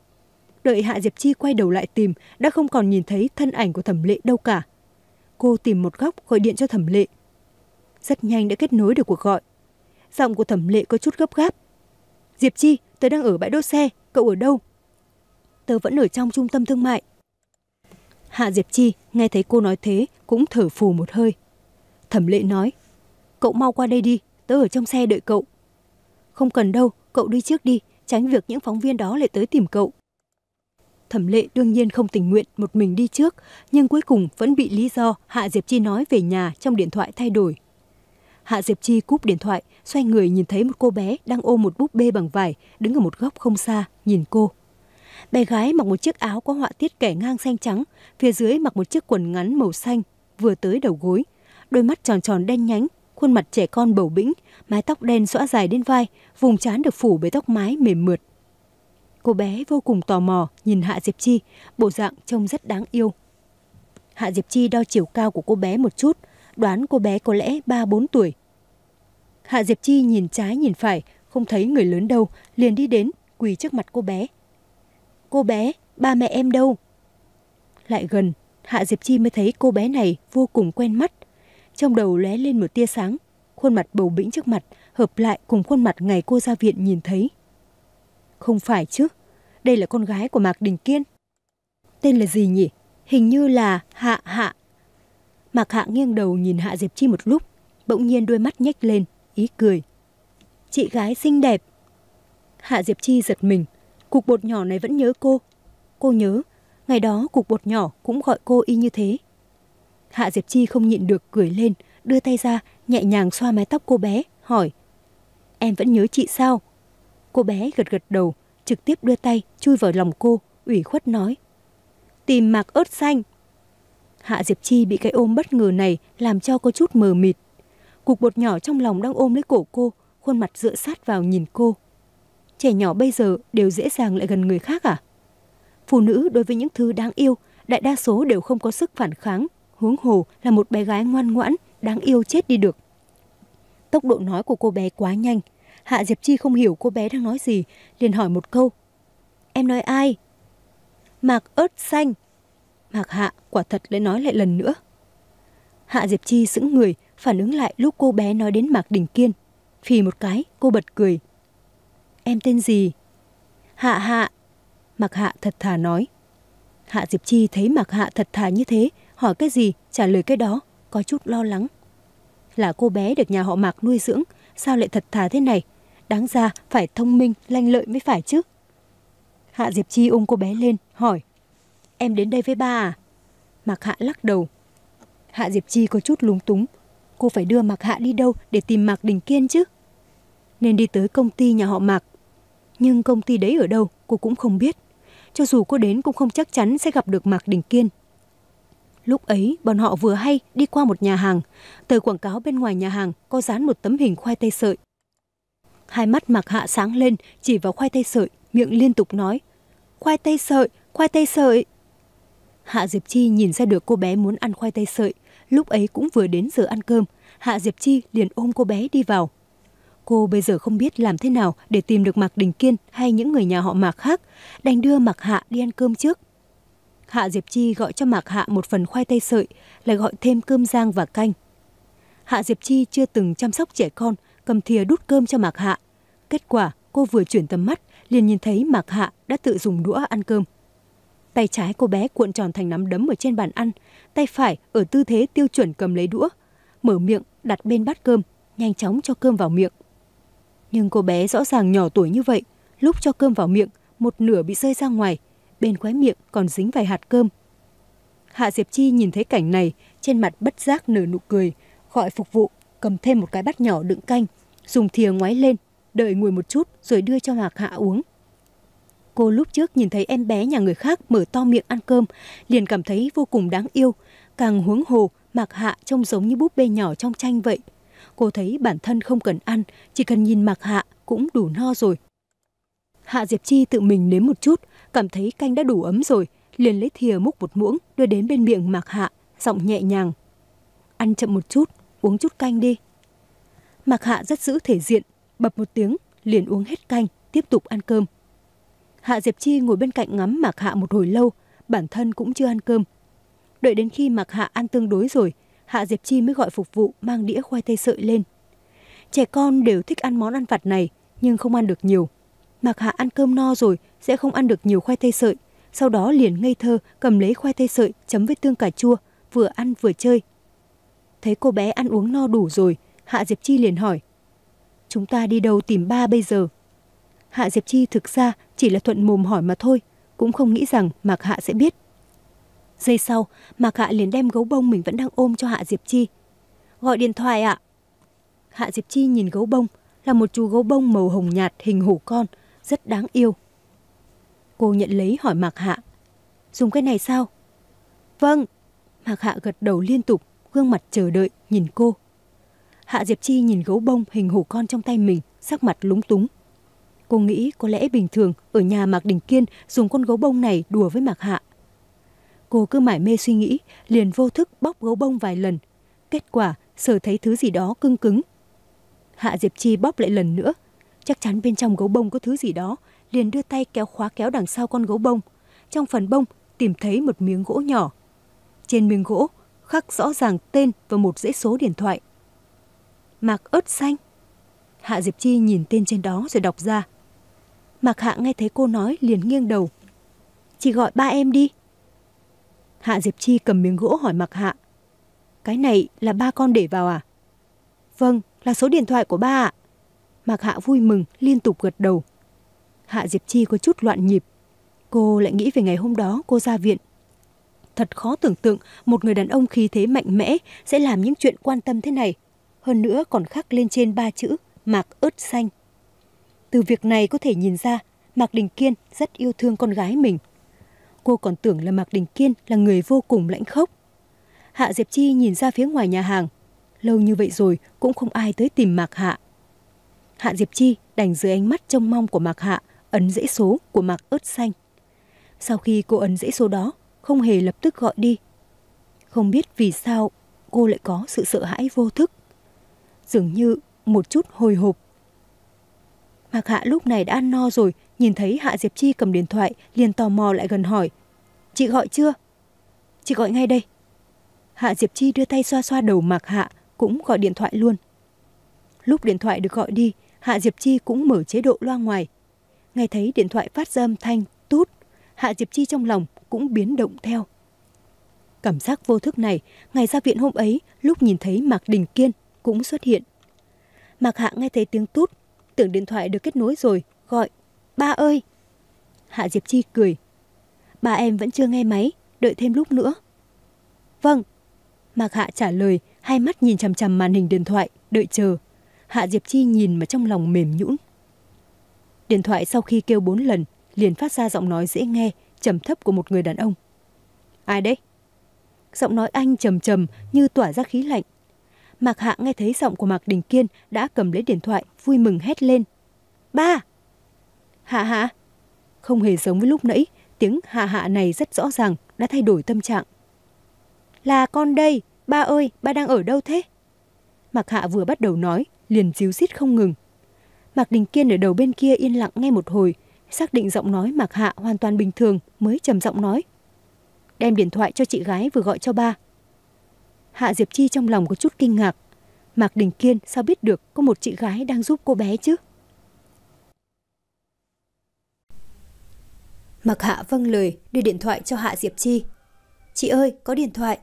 Đợi Hạ Diệp Chi quay đầu lại tìm, đã không còn nhìn thấy thân ảnh của Thẩm Lệ đâu cả. Cô tìm một góc gọi điện cho Thẩm Lệ. Rất nhanh đã kết nối được cuộc gọi. Giọng của Thẩm Lệ có chút gấp gáp. Diệp Chi, tớ đang ở bãi đỗ xe, cậu ở đâu? Tớ vẫn ở trong trung tâm thương mại. Hạ Diệp Chi nghe thấy cô nói thế cũng thở phù một hơi. Thẩm Lệ nói, cậu mau qua đây đi, tớ ở trong xe đợi cậu. Không cần đâu, cậu đi trước đi, tránh việc những phóng viên đó lại tới tìm cậu. Thẩm Lệ đương nhiên không tình nguyện một mình đi trước, nhưng cuối cùng vẫn bị lý do Hạ Diệp Chi nói về nhà trong điện thoại thay đổi. Hạ Diệp Chi cúp điện thoại, xoay người nhìn thấy một cô bé đang ôm một búp bê bằng vải, đứng ở một góc không xa, nhìn cô. Bé gái mặc một chiếc áo có họa tiết kẻ ngang xanh trắng, phía dưới mặc một chiếc quần ngắn màu xanh, vừa tới đầu gối. Đôi mắt tròn tròn đen nhánh, khuôn mặt trẻ con bầu bĩnh, mái tóc đen xõa dài đến vai, vùng trán được phủ bởi tóc mái mềm mượt. Cô bé vô cùng tò mò nhìn Hạ Diệp Chi, bộ dạng trông rất đáng yêu. Hạ Diệp Chi đo chiều cao của cô bé một chút, đoán cô bé có lẽ ba bốn tuổi. Hạ Diệp Chi nhìn trái nhìn phải, không thấy người lớn đâu, liền đi đến, quỳ trước mặt cô bé. Cô bé, ba mẹ em đâu? Lại gần, Hạ Diệp Chi mới thấy cô bé này vô cùng quen mắt. Trong đầu lóe lên một tia sáng, khuôn mặt bầu bĩnh trước mặt hợp lại cùng khuôn mặt ngày cô ra viện nhìn thấy. Không phải chứ, đây là con gái của Mạc Đình Kiên. Tên là gì nhỉ? Hình như là Hạ Hạ. Mạc Hạ nghiêng đầu nhìn Hạ Diệp Chi một lúc, bỗng nhiên đôi mắt nhếch lên, ý cười. Chị gái xinh đẹp. Hạ Diệp Chi giật mình, cục bột nhỏ này vẫn nhớ cô. Cô nhớ, ngày đó cục bột nhỏ cũng gọi cô y như thế. Hạ Diệp Chi không nhịn được cười lên, đưa tay ra, nhẹ nhàng xoa mái tóc cô bé, hỏi. Em vẫn nhớ chị sao? Cô bé gật gật đầu, trực tiếp đưa tay chui vào lòng cô, ủy khuất nói. Tìm Mạc ớt xanh. Hạ Diệp Chi bị cái ôm bất ngờ này làm cho có chút mờ mịt. Cục bột nhỏ trong lòng đang ôm lấy cổ cô, khuôn mặt dựa sát vào nhìn cô. Trẻ nhỏ bây giờ đều dễ dàng lại gần người khác à? Phụ nữ đối với những thứ đáng yêu, đại đa số đều không có sức phản kháng, huống hồ là một bé gái ngoan ngoãn, đáng yêu chết đi được. Tốc độ nói của cô bé quá nhanh, Hạ Diệp Chi không hiểu cô bé đang nói gì, liền hỏi một câu. Em nói ai? Mạc ớt xanh. Mạc Hạ quả thật lại nói lại lần nữa. Hạ Diệp Chi sững người, phản ứng lại lúc cô bé nói đến Mạc Đình Kiên. Phì một cái, cô bật cười. Em tên gì? Hạ Hạ. Mạc Hạ thật thà nói. Hạ Diệp Chi thấy Mạc Hạ thật thà như thế, hỏi cái gì, trả lời cái đó, có chút lo lắng. Là cô bé được nhà họ Mạc nuôi dưỡng, sao lại thật thà thế này? Đáng ra phải thông minh, lanh lợi mới phải chứ. Hạ Diệp Chi ôm cô bé lên, hỏi. Em đến đây với ba à? Mạc Hạ lắc đầu. Hạ Diệp Chi có chút lúng túng. Cô phải đưa Mạc Hạ đi đâu để tìm Mạc Đình Kiên chứ? Nên đi tới công ty nhà họ Mạc. Nhưng công ty đấy ở đâu cô cũng không biết. Cho dù cô đến cũng không chắc chắn sẽ gặp được Mạc Đình Kiên. Lúc ấy bọn họ vừa hay đi qua một nhà hàng. Tờ quảng cáo bên ngoài nhà hàng có dán một tấm hình khoai tây sợi. Hai mắt Mạc Hạ sáng lên, chỉ vào khoai tây sợi, miệng liên tục nói. Khoai tây sợi, khoai tây sợi. Hạ Diệp Chi nhìn ra được cô bé muốn ăn khoai tây sợi. Lúc ấy cũng vừa đến giờ ăn cơm, Hạ Diệp Chi liền ôm cô bé đi vào. Cô bây giờ không biết làm thế nào để tìm được Mạc Đình Kiên hay những người nhà họ Mạc khác, đành đưa Mạc Hạ đi ăn cơm trước. Hạ Diệp Chi gọi cho Mạc Hạ một phần khoai tây sợi, lại gọi thêm cơm rang và canh. Hạ Diệp Chi chưa từng chăm sóc trẻ con, cầm thìa đút cơm cho Mạc Hạ. Kết quả cô vừa chuyển tầm mắt, liền nhìn thấy Mạc Hạ đã tự dùng đũa ăn cơm. Tay trái cô bé cuộn tròn thành nắm đấm ở trên bàn ăn, tay phải ở tư thế tiêu chuẩn cầm lấy đũa, mở miệng đặt bên bát cơm, nhanh chóng cho cơm vào miệng. Nhưng cô bé rõ ràng nhỏ tuổi như vậy, lúc cho cơm vào miệng, một nửa bị rơi ra ngoài, bên khóe miệng còn dính vài hạt cơm. Hạ Diệp Chi nhìn thấy cảnh này, trên mặt bất giác nở nụ cười, gọi phục vụ cầm thêm một cái bát nhỏ đựng canh, dùng thìa ngoáy lên, đợi nguội một chút rồi đưa cho Mạc Hạ uống. Cô lúc trước nhìn thấy em bé nhà người khác mở to miệng ăn cơm, liền cảm thấy vô cùng đáng yêu, càng huống hồ Mạc Hạ trông giống như búp bê nhỏ trong tranh vậy. Cô thấy bản thân không cần ăn, chỉ cần nhìn Mạc Hạ cũng đủ no rồi. Hạ Diệp Chi tự mình nếm một chút, cảm thấy canh đã đủ ấm rồi, liền lấy thìa múc một muỗng đưa đến bên miệng Mạc Hạ, giọng nhẹ nhàng: "Ăn chậm một chút, uống chút canh đi." Mạc Hạ rất giữ thể diện, bập một tiếng liền uống hết canh, tiếp tục ăn cơm. Hạ Diệp Chi ngồi bên cạnh ngắm Mạc Hạ một hồi lâu, bản thân cũng chưa ăn cơm. Đợi đến khi Mạc Hạ ăn tương đối rồi, Hạ Diệp Chi mới gọi phục vụ mang đĩa khoai tây sợi lên. Trẻ con đều thích ăn món ăn vặt này, nhưng không ăn được nhiều. Mạc Hạ ăn cơm no rồi sẽ không ăn được nhiều khoai tây sợi, sau đó liền ngây thơ cầm lấy khoai tây sợi chấm với tương cà chua, vừa ăn vừa chơi. Thấy cô bé ăn uống no đủ rồi, Hạ Diệp Chi liền hỏi: "Chúng ta đi đâu tìm ba bây giờ?" Hạ Diệp Chi thực ra chỉ là thuận mồm hỏi mà thôi, cũng không nghĩ rằng Mạc Hạ sẽ biết. Giây sau, Mạc Hạ liền đem gấu bông mình vẫn đang ôm cho Hạ Diệp Chi. "Gọi điện thoại ạ." Hạ Diệp Chi nhìn gấu bông, là một chú gấu bông màu hồng nhạt hình hổ con, rất đáng yêu. Cô nhận lấy hỏi Mạc Hạ: "Dùng cái này sao?" "Vâng." Mạc Hạ gật đầu liên tục, gương mặt chờ đợi nhìn cô. Hạ Diệp Chi nhìn gấu bông hình hổ con trong tay mình, sắc mặt lúng túng. Cô nghĩ có lẽ bình thường ở nhà Mạc Đình Kiên dùng con gấu bông này đùa với Mạc Hạ. Cô cứ mải mê suy nghĩ, liền vô thức bóp gấu bông vài lần. Kết quả sờ thấy thứ gì đó cứng cứng. Hạ Diệp Chi bóp lại lần nữa, chắc chắn bên trong gấu bông có thứ gì đó, liền đưa tay kéo khóa kéo đằng sau con gấu bông. Trong phần bông tìm thấy một miếng gỗ nhỏ. Trên miếng gỗ khắc rõ ràng tên và một dãy số điện thoại. Mạc ớt xanh. Hạ Diệp Chi nhìn tên trên đó rồi đọc ra. Mạc Hạ nghe thấy cô nói liền nghiêng đầu. "Chị gọi ba em đi." Hạ Diệp Chi cầm miếng gỗ hỏi Mạc Hạ: "Cái này là ba con để vào à?" "Vâng, là số điện thoại của ba ạ." Mạc Hạ vui mừng liên tục gật đầu. Hạ Diệp Chi có chút loạn nhịp. Cô lại nghĩ về ngày hôm đó cô ra viện. Thật khó tưởng tượng một người đàn ông khí thế mạnh mẽ sẽ làm những chuyện quan tâm thế này. Hơn nữa còn khắc lên trên ba chữ Mạc ớt xanh. Từ việc này có thể nhìn ra Mạc Đình Kiên rất yêu thương con gái mình. Cô còn tưởng là Mạc Đình Kiên là người vô cùng lãnh khốc. Hạ Diệp Chi nhìn ra phía ngoài nhà hàng. Lâu như vậy rồi cũng không ai tới tìm Mạc Hạ. Hạ Diệp Chi đành dưới ánh mắt trông mong của Mạc Hạ ấn dãy số của Mạc ớt xanh. Sau khi cô ấn dãy số đó, không hề lập tức gọi đi. Không biết vì sao cô lại có sự sợ hãi vô thức, dường như một chút hồi hộp. Mạc Hạ lúc này đã ăn no rồi, nhìn thấy Hạ Diệp Chi cầm điện thoại liền tò mò lại gần hỏi: "Chị gọi chưa?" "Chị gọi ngay đây." Hạ Diệp Chi đưa tay xoa xoa đầu Mạc Hạ, cũng gọi điện thoại luôn. Lúc điện thoại được gọi đi, Hạ Diệp Chi cũng mở chế độ loa ngoài. Nghe thấy điện thoại phát ra âm thanh tút, Hạ Diệp Chi trong lòng cũng biến động theo. Cảm giác vô thức này, ngày ra viện hôm ấy, lúc nhìn thấy Mạc Đình Kiên cũng xuất hiện. Mạc Hạ nghe thấy tiếng tút, tưởng điện thoại được kết nối rồi, gọi: "Ba ơi!" Hạ Diệp Chi cười: "Ba em vẫn chưa nghe máy, đợi thêm lúc nữa." "Vâng." Mạc Hạ trả lời, hai mắt nhìn chằm chằm màn hình điện thoại, đợi chờ. Hạ Diệp Chi nhìn mà trong lòng mềm nhũn. Điện thoại sau khi kêu bốn lần, liền phát ra giọng nói dễ nghe, trầm thấp của một người đàn ông. "Ai đấy?" Giọng nói anh trầm trầm như tỏa ra khí lạnh. Mạc Hạ nghe thấy giọng của Mạc Đình Kiên đã cầm lấy điện thoại, vui mừng hét lên: "Ba!" "Hạ Hạ!" Không hề giống với lúc nãy, tiếng Hạ Hạ này rất rõ ràng đã thay đổi tâm trạng. "Là con đây, ba ơi, ba đang ở đâu thế?" Mạc Hạ vừa bắt đầu nói, liền ríu rít không ngừng. Mạc Đình Kiên ở đầu bên kia yên lặng nghe một hồi, xác định giọng nói Mạc Hạ hoàn toàn bình thường mới trầm giọng nói: "Đem điện thoại cho chị gái vừa gọi cho ba." Hạ Diệp Chi trong lòng có chút kinh ngạc. Mạc Đình Kiên sao biết được có một chị gái đang giúp cô bé chứ? Mạc Hạ vâng lời đưa điện thoại cho Hạ Diệp Chi. Chị ơi, có điện thoại.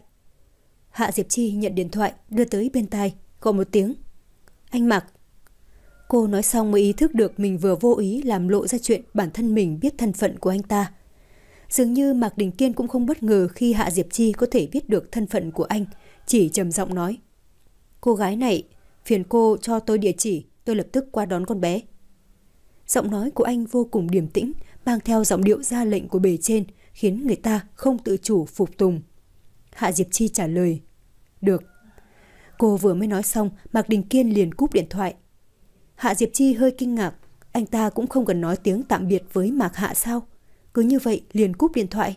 Hạ Diệp Chi nhận điện thoại đưa tới bên tai, gọi một tiếng. Anh Mạc. Cô nói xong mới ý thức được mình vừa vô ý làm lộ ra chuyện bản thân mình biết thân phận của anh ta. Dường như Mạc Đình Kiên cũng không bất ngờ khi Hạ Diệp Chi có thể biết được thân phận của anh, chỉ trầm giọng nói. Cô gái này, phiền cô cho tôi địa chỉ, tôi lập tức qua đón con bé. Giọng nói của anh vô cùng điềm tĩnh, mang theo giọng điệu ra lệnh của bề trên, khiến người ta không tự chủ phục tùng. Hạ Diệp Chi trả lời. Được. Cô vừa mới nói xong, Mạc Đình Kiên liền cúp điện thoại. Hạ Diệp Chi hơi kinh ngạc, anh ta cũng không cần nói tiếng tạm biệt với Mạc Hạ sao? Cứ như vậy liền cúp điện thoại.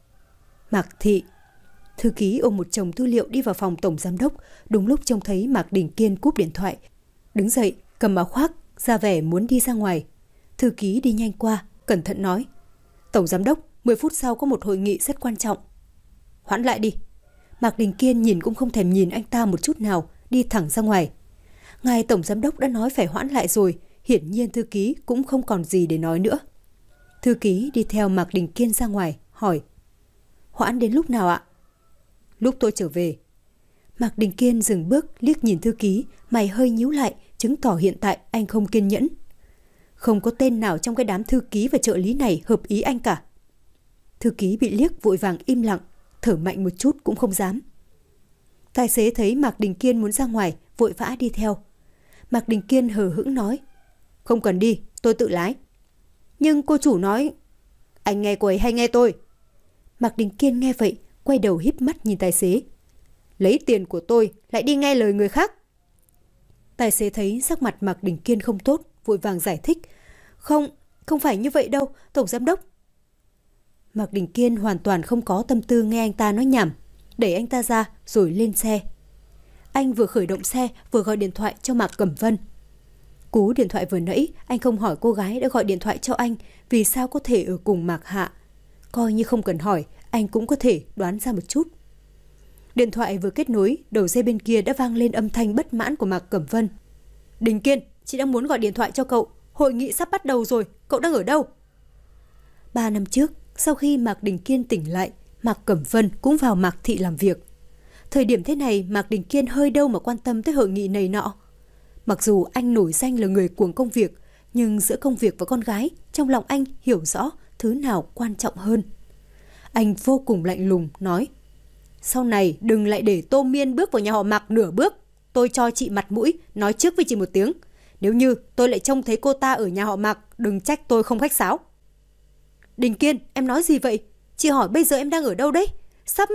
Mạc Thị. Thư ký ôm một chồng tư liệu đi vào phòng tổng giám đốc, đúng lúc trông thấy Mạc Đình Kiên cúp điện thoại. Đứng dậy, cầm áo khoác, ra vẻ muốn đi ra ngoài. Thư ký đi nhanh qua, cẩn thận nói. Tổng giám đốc, mười phút sau có một hội nghị rất quan trọng. Hoãn lại đi. Mạc Đình Kiên nhìn cũng không thèm nhìn anh ta một chút nào, đi thẳng ra ngoài. Ngài tổng giám đốc đã nói phải hoãn lại rồi, hiển nhiên thư ký cũng không còn gì để nói nữa. Thư ký đi theo Mạc Đình Kiên ra ngoài, hỏi. Hoãn đến lúc nào ạ? Lúc tôi trở về. Mạc Đình Kiên dừng bước liếc nhìn thư ký, mày hơi nhíu lại, chứng tỏ hiện tại anh không kiên nhẫn. Không có tên nào trong cái đám thư ký và trợ lý này hợp ý anh cả. Thư ký bị liếc vội vàng im lặng, thở mạnh một chút cũng không dám. Tài xế thấy Mạc Đình Kiên muốn ra ngoài, vội vã đi theo. Mạc Đình Kiên hờ hững nói. Không cần đi, tôi tự lái. Nhưng cô chủ nói. Anh nghe cô ấy hay nghe tôi? Mạc Đình Kiên nghe vậy, quay đầu híp mắt nhìn tài xế. Lấy tiền của tôi, lại đi nghe lời người khác. Tài xế thấy sắc mặt Mạc Đình Kiên không tốt, vội vàng giải thích. Không, không phải như vậy đâu, tổng giám đốc. Mạc Đình Kiên hoàn toàn không có tâm tư nghe anh ta nói nhảm, đẩy anh ta ra rồi lên xe. Anh vừa khởi động xe vừa gọi điện thoại cho Mạc Cẩm Vân. Cú điện thoại vừa nãy, anh không hỏi cô gái đã gọi điện thoại cho anh vì sao có thể ở cùng Mạc Hạ. Coi như không cần hỏi, anh cũng có thể đoán ra một chút. Điện thoại vừa kết nối, đầu dây bên kia đã vang lên âm thanh bất mãn của Mạc Cẩm Vân. Đình Kiên, chị đang muốn gọi điện thoại cho cậu. Hội nghị sắp bắt đầu rồi, cậu đang ở đâu? Ba năm trước, sau khi Mạc Đình Kiên tỉnh lại, Mạc Cẩm Vân cũng vào Mạc Thị làm việc. Thời điểm thế này, Mạc Đình Kiên hơi đâu mà quan tâm tới hội nghị này nọ. Mặc dù anh nổi danh là người cuồng công việc, nhưng giữa công việc và con gái, trong lòng anh hiểu rõ thứ nào quan trọng hơn. Anh vô cùng lạnh lùng nói. Sau này đừng lại để Tô Miên bước vào nhà họ Mạc nửa bước. Tôi cho chị mặt mũi, nói trước với chị một tiếng. Nếu như tôi lại trông thấy cô ta ở nhà họ Mạc, đừng trách tôi không khách sáo. Đình Kiên, em nói gì vậy? Chị hỏi bây giờ em đang ở đâu đấy? Sắp...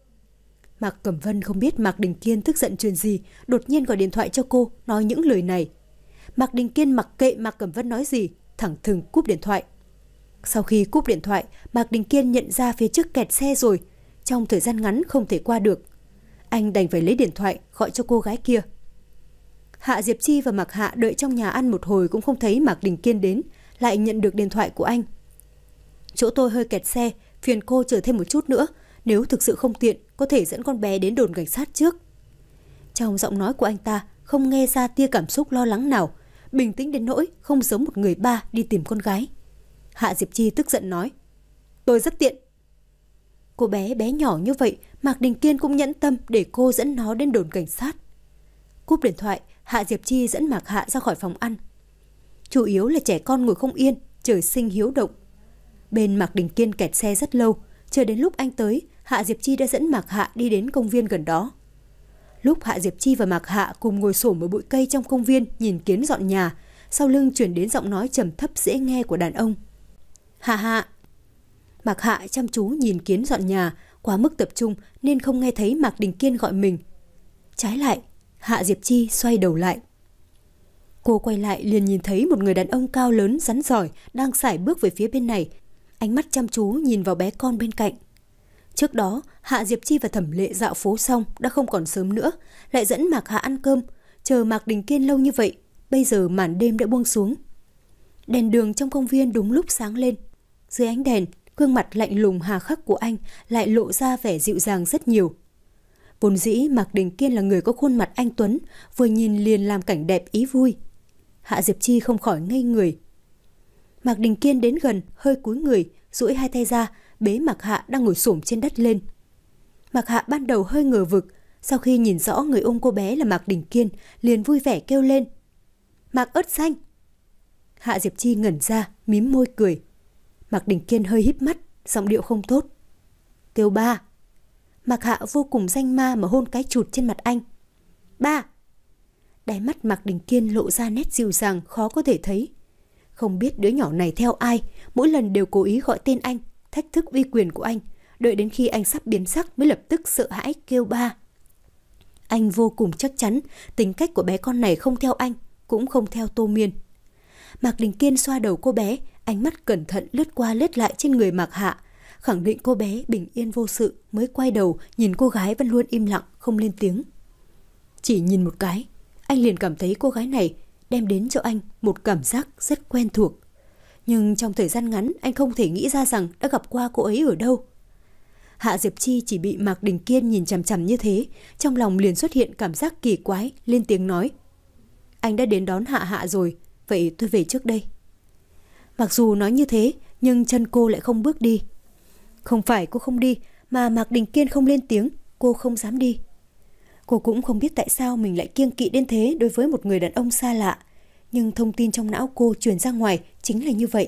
Mạc Cẩm Vân không biết Mạc Đình Kiên tức giận chuyện gì, đột nhiên gọi điện thoại cho cô, nói những lời này. Mạc Đình Kiên mặc kệ Mạc Cẩm Vân nói gì, thẳng thừng cúp điện thoại. Sau khi cúp điện thoại, Mạc Đình Kiên nhận ra phía trước kẹt xe rồi, trong thời gian ngắn không thể qua được. Anh đành phải lấy điện thoại gọi cho cô gái kia. Hạ Diệp Chi và Mạc Hạ đợi trong nhà ăn một hồi cũng không thấy Mạc Đình Kiên đến, lại nhận được điện thoại của anh. Chỗ tôi hơi kẹt xe, phiền cô chờ thêm một chút nữa, nếu thực sự không tiện có thể dẫn con bé đến đồn cảnh sát trước. Trong giọng nói của anh ta không nghe ra tia cảm xúc lo lắng nào, bình tĩnh đến nỗi không giống một người ba đi tìm con gái. Hạ Diệp Chi tức giận nói. Tôi rất tiện. Cô bé bé nhỏ như vậy, Mạc Đình Kiên cũng nhẫn tâm để cô dẫn nó đến đồn cảnh sát. Cúp điện thoại, Hạ Diệp Chi dẫn Mạc Hạ ra khỏi phòng ăn. Chủ yếu là trẻ con ngồi không yên, trời sinh hiếu động. Bên Mạc Đình Kiên kẹt xe rất lâu, chờ đến lúc anh tới, Hạ Diệp Chi đã dẫn Mạc Hạ đi đến công viên gần đó. Lúc Hạ Diệp Chi và Mạc Hạ cùng ngồi xổm ở bụi cây trong công viên nhìn Kiến dọn nhà, sau lưng chuyển đến giọng nói trầm thấp dễ nghe của đàn ông. Hạ Hạ. Mạc Hạ chăm chú nhìn Kiến dọn nhà, quá mức tập trung nên không nghe thấy Mạc Đình Kiên gọi mình. Trái lại, Hạ Diệp Chi xoay đầu lại. Cô quay lại liền nhìn thấy một người đàn ông cao lớn rắn giỏi đang sải bước về phía bên này, ánh mắt chăm chú nhìn vào bé con bên cạnh. Trước đó, Hạ Diệp Chi và Thẩm Lệ dạo phố xong đã không còn sớm nữa, lại dẫn Mạc Hạ ăn cơm, chờ Mạc Đình Kiên lâu như vậy, bây giờ màn đêm đã buông xuống. Đèn đường trong công viên đúng lúc sáng lên. Dưới ánh đèn, gương mặt lạnh lùng hà khắc của anh lại lộ ra vẻ dịu dàng rất nhiều. Vốn dĩ Mạc Đình Kiên là người có khuôn mặt anh tuấn, vừa nhìn liền làm cảnh đẹp ý vui. Hạ Diệp Chi không khỏi ngây người. Mạc Đình Kiên đến gần, hơi cúi người, duỗi hai tay ra, bế Mạc Hạ đang ngồi xổm trên đất lên. Mạc Hạ ban đầu hơi ngờ vực, sau khi nhìn rõ người ôm cô bé là Mạc Đình Kiên, liền vui vẻ kêu lên: "Mạc ớt xanh!" Hạ Diệp Chi ngẩn ra, mím môi cười. Mạc Đình Kiên hơi híp mắt, giọng điệu không tốt: "Kêu ba." Mạc Hạ vô cùng danh ma mà hôn cái chụt trên mặt anh. "Ba!" Đáy mắt Mạc Đình Kiên lộ ra nét dịu dàng khó có thể thấy. Không biết đứa nhỏ này theo ai, mỗi lần đều cố ý gọi tên anh, thách thức uy quyền của anh, đợi đến khi anh sắp biến sắc mới lập tức sợ hãi kêu ba. Anh vô cùng chắc chắn tính cách của bé con này không theo anh, cũng không theo Tô Miên. Mạc Đình Kiên xoa đầu cô bé, ánh mắt cẩn thận lướt qua lướt lại trên người Mạc Hạ, khẳng định cô bé bình yên vô sự, mới quay đầu nhìn cô gái vẫn luôn im lặng không lên tiếng. Chỉ nhìn một cái, anh liền cảm thấy cô gái này đem đến cho anh một cảm giác rất quen thuộc. Nhưng trong thời gian ngắn anh không thể nghĩ ra rằng đã gặp qua cô ấy ở đâu. Hạ Diệp Chi chỉ bị Mạc Đình Kiên nhìn chằm chằm như thế, trong lòng liền xuất hiện cảm giác kỳ quái, lên tiếng nói: "Anh đã đến đón Hạ Hạ rồi, vậy tôi về trước đây." Mặc dù nói như thế, nhưng chân cô lại không bước đi. Không phải cô không đi, mà Mạc Đình Kiên không lên tiếng, cô không dám đi. Cô cũng không biết tại sao mình lại kiêng kỵ đến thế đối với một người đàn ông xa lạ, nhưng thông tin trong não cô truyền ra ngoài chính là như vậy.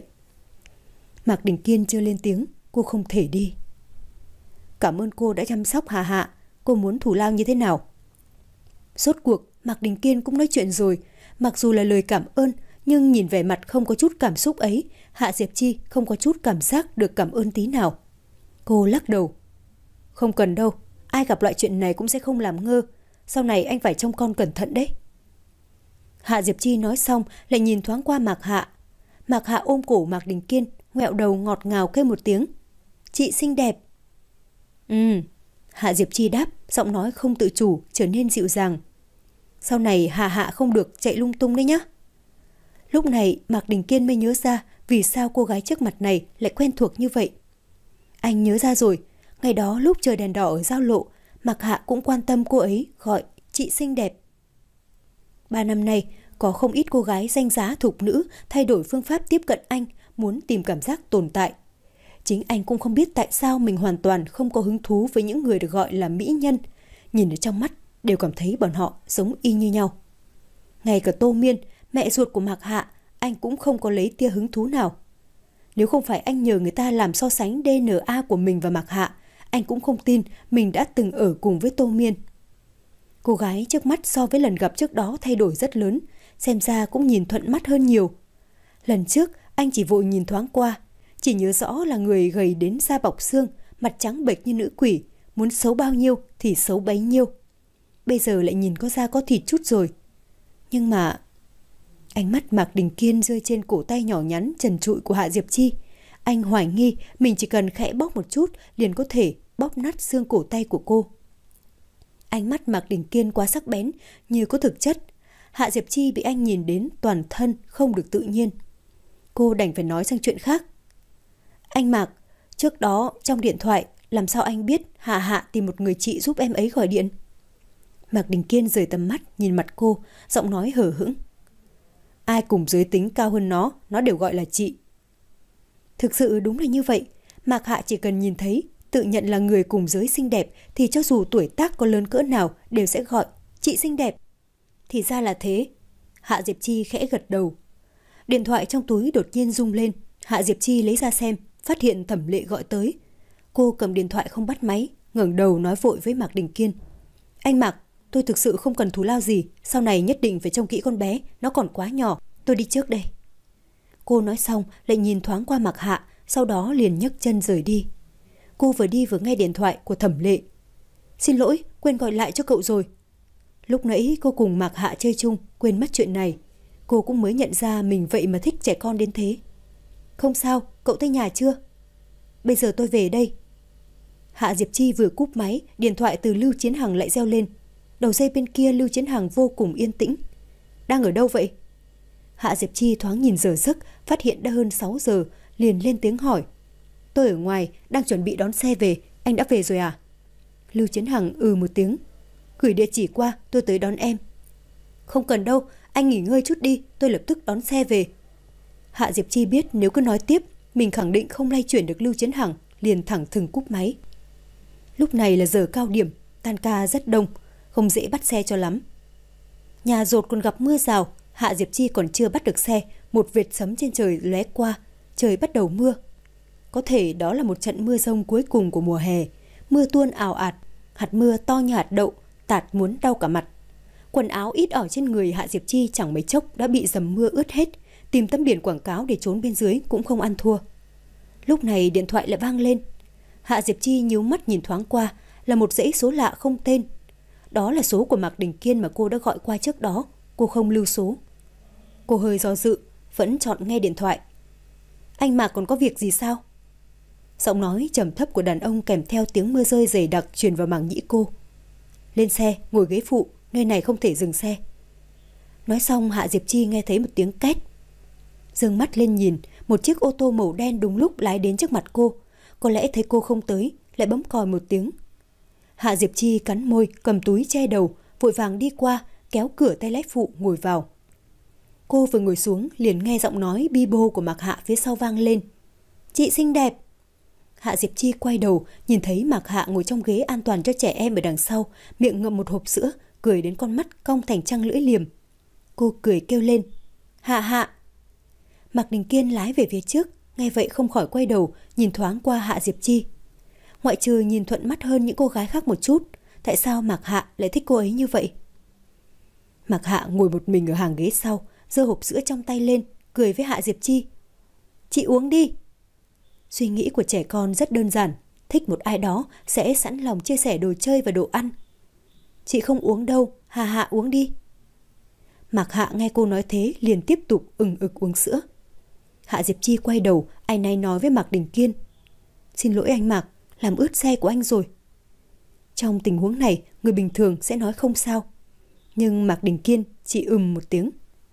Mạc Đình Kiên chưa lên tiếng, cô không thể đi. "Cảm ơn cô đã chăm sóc Hạ Hạ, cô muốn thù lao như thế nào?" Rốt cuộc Mạc Đình Kiên cũng nói chuyện rồi, mặc dù là lời cảm ơn, nhưng nhìn vẻ mặt không có chút cảm xúc ấy, Hạ Diệp Chi không có chút cảm giác được cảm ơn tí nào. Cô lắc đầu: "Không cần đâu, ai gặp loại chuyện này cũng sẽ không làm ngơ, sau này anh phải trông con cẩn thận đấy." Hạ Diệp Chi nói xong lại nhìn thoáng qua Mạc Hạ. Mạc Hạ ôm cổ Mạc Đình Kiên, ngoẹo đầu ngọt ngào kêu một tiếng: "Chị xinh đẹp." Ừ, Hạ Diệp Chi đáp, giọng nói không tự chủ trở nên dịu dàng. "Sau này Hạ Hạ không được chạy lung tung đấy nhá." Lúc này Mạc Đình Kiên mới nhớ ra vì sao cô gái trước mặt này lại quen thuộc như vậy. Anh nhớ ra rồi, ngày đó lúc trời đèn đỏ ở giao lộ, Mạc Hạ cũng quan tâm cô ấy, gọi chị xinh đẹp. Ba năm nay, có không ít cô gái danh giá thục nữ thay đổi phương pháp tiếp cận anh, muốn tìm cảm giác tồn tại. Chính anh cũng không biết tại sao mình hoàn toàn không có hứng thú với những người được gọi là mỹ nhân. Nhìn ở trong mắt, đều cảm thấy bọn họ giống y như nhau. Ngay cả Tô Miên, mẹ ruột của Mạc Hạ, anh cũng không có lấy tia hứng thú nào. Nếu không phải anh nhờ người ta làm so sánh đê en a của mình và Mạc Hạ, anh cũng không tin mình đã từng ở cùng với Tô Miên. Cô gái trước mắt so với lần gặp trước đó thay đổi rất lớn, xem ra cũng nhìn thuận mắt hơn nhiều. Lần trước anh chỉ vội nhìn thoáng qua, chỉ nhớ rõ là người gầy đến da bọc xương, mặt trắng bệch như nữ quỷ, muốn xấu bao nhiêu thì xấu bấy nhiêu. Bây giờ lại nhìn có da có thịt chút rồi. Nhưng mà... Ánh mắt Mạc Đình Kiên rơi trên cổ tay nhỏ nhắn trần trụi của Hạ Diệp Chi. Anh hoài nghi mình chỉ cần khẽ bóp một chút liền có thể bóp nát xương cổ tay của cô. Ánh mắt Mạc Đình Kiên quá sắc bén, như có thực chất. Hạ Diệp Chi bị anh nhìn đến toàn thân không được tự nhiên. Cô đành phải nói sang chuyện khác. "Anh Mạc, trước đó trong điện thoại làm sao anh biết Hạ Hạ tìm một người chị giúp em ấy gọi điện?" Mạc Đình Kiên rời tầm mắt nhìn mặt cô, giọng nói hờ hững. "Ai cùng giới tính cao hơn nó, nó đều gọi là chị." Thực sự đúng là như vậy. Mạc Hạ chỉ cần nhìn thấy, tự nhận là người cùng giới xinh đẹp thì cho dù tuổi tác có lớn cỡ nào đều sẽ gọi chị xinh đẹp. Thì ra là thế. Hạ Diệp Chi khẽ gật đầu. Điện thoại trong túi đột nhiên rung lên. Hạ Diệp Chi lấy ra xem, phát hiện Thẩm Lệ gọi tới. Cô cầm điện thoại không bắt máy, ngẩng đầu nói vội với Mạc Đình Kiên. "Anh Mạc, tôi thực sự không cần thù lao gì, sau này nhất định phải trông kỹ con bé, nó còn quá nhỏ, tôi đi trước đây." Cô nói xong lại nhìn thoáng qua Mạc Hạ, sau đó liền nhấc chân rời đi. Cô vừa đi vừa nghe điện thoại của Thẩm Lệ. "Xin lỗi, quên gọi lại cho cậu rồi." Lúc nãy cô cùng Mạc Hạ chơi chung, quên mất chuyện này. Cô cũng mới nhận ra mình vậy mà thích trẻ con đến thế. "Không sao, cậu tới nhà chưa?" "Bây giờ tôi về đây." Hạ Diệp Chi vừa cúp máy, điện thoại từ Lưu Chiến Hằng lại reo lên. Đầu dây bên kia Lưu Chiến Hằng vô cùng yên tĩnh. "Đang ở đâu vậy?" Hạ Diệp Chi thoáng nhìn giờ giấc, phát hiện đã hơn sáu giờ, liền lên tiếng hỏi. "Tôi ở ngoài, đang chuẩn bị đón xe về, anh đã về rồi à?" Lưu Chiến Hằng ừ một tiếng. "Gửi địa chỉ qua, tôi tới đón em." "Không cần đâu, anh nghỉ ngơi chút đi, tôi lập tức đón xe về." Hạ Diệp Chi biết nếu cứ nói tiếp, mình khẳng định không lay chuyển được Lưu Chiến Hằng, liền thẳng thừng cúp máy. Lúc này là giờ cao điểm, tan ca rất đông, không dễ bắt xe cho lắm. Nhà dột còn gặp mưa rào, Hạ Diệp Chi còn chưa bắt được xe, một vệt sấm trên trời lóe qua, trời bắt đầu mưa. Có thể đó là một trận mưa rông cuối cùng của mùa hè, mưa tuôn ào ạt, hạt mưa to như hạt đậu, tạt muốn đau cả mặt. Quần áo ít ỏi trên người Hạ Diệp Chi chẳng mấy chốc đã bị dầm mưa ướt hết, tìm tấm biển quảng cáo để trốn bên dưới cũng không ăn thua. Lúc này điện thoại lại vang lên. Hạ Diệp Chi nhíu mắt nhìn thoáng qua, là một dãy số lạ không tên. Đó là số của Mạc Đình Kiên mà cô đã gọi qua trước đó, cô không lưu số. Cô hơi do dự, vẫn chọn nghe điện thoại. Anh Mạc còn có việc gì sao? Giọng nói trầm thấp của đàn ông kèm theo tiếng mưa rơi dày đặc truyền vào màng nhĩ cô. Lên xe, ngồi ghế phụ, nơi này không thể dừng xe. Nói xong Hạ Diệp Chi nghe thấy một tiếng két. Giương mắt lên nhìn, một chiếc ô tô màu đen đúng lúc lái đến trước mặt cô. Có lẽ thấy cô không tới, lại bấm còi một tiếng. Hạ Diệp Chi cắn môi, cầm túi che đầu, vội vàng đi qua, kéo cửa tay lái phụ ngồi vào. Cô vừa ngồi xuống liền nghe giọng nói bi bô của Mạc Hạ phía sau vang lên. Chị xinh đẹp. Hạ Diệp Chi quay đầu, nhìn thấy Mạc Hạ ngồi trong ghế an toàn cho trẻ em ở đằng sau, miệng ngậm một hộp sữa, cười đến con mắt cong thành trăng lưỡi liềm. Cô cười kêu lên. Hạ Hạ. Mạc Đình Kiên lái về phía trước, nghe vậy không khỏi quay đầu, nhìn thoáng qua Hạ Diệp Chi. Ngoại trừ nhìn thuận mắt hơn những cô gái khác một chút, tại sao Mạc Hạ lại thích cô ấy như vậy? Mạc Hạ ngồi một mình ở hàng ghế sau, giơ hộp sữa trong tay lên, cười với Hạ Diệp Chi. Chị uống đi. Suy nghĩ của trẻ con rất đơn giản, thích một ai đó sẽ sẵn lòng chia sẻ đồ chơi và đồ ăn. Chị không uống đâu, Hạ Hạ uống đi. Mạc Hạ nghe cô nói thế liền tiếp tục ừng ực uống sữa. Hạ Diệp Chi quay đầu, áy náy nói với Mạc Đình Kiên. Xin lỗi anh Mạc, làm ướt xe của anh rồi. Trong tình huống này, người bình thường sẽ nói không sao. Nhưng Mạc Đình Kiên chỉ ừm một tiếng.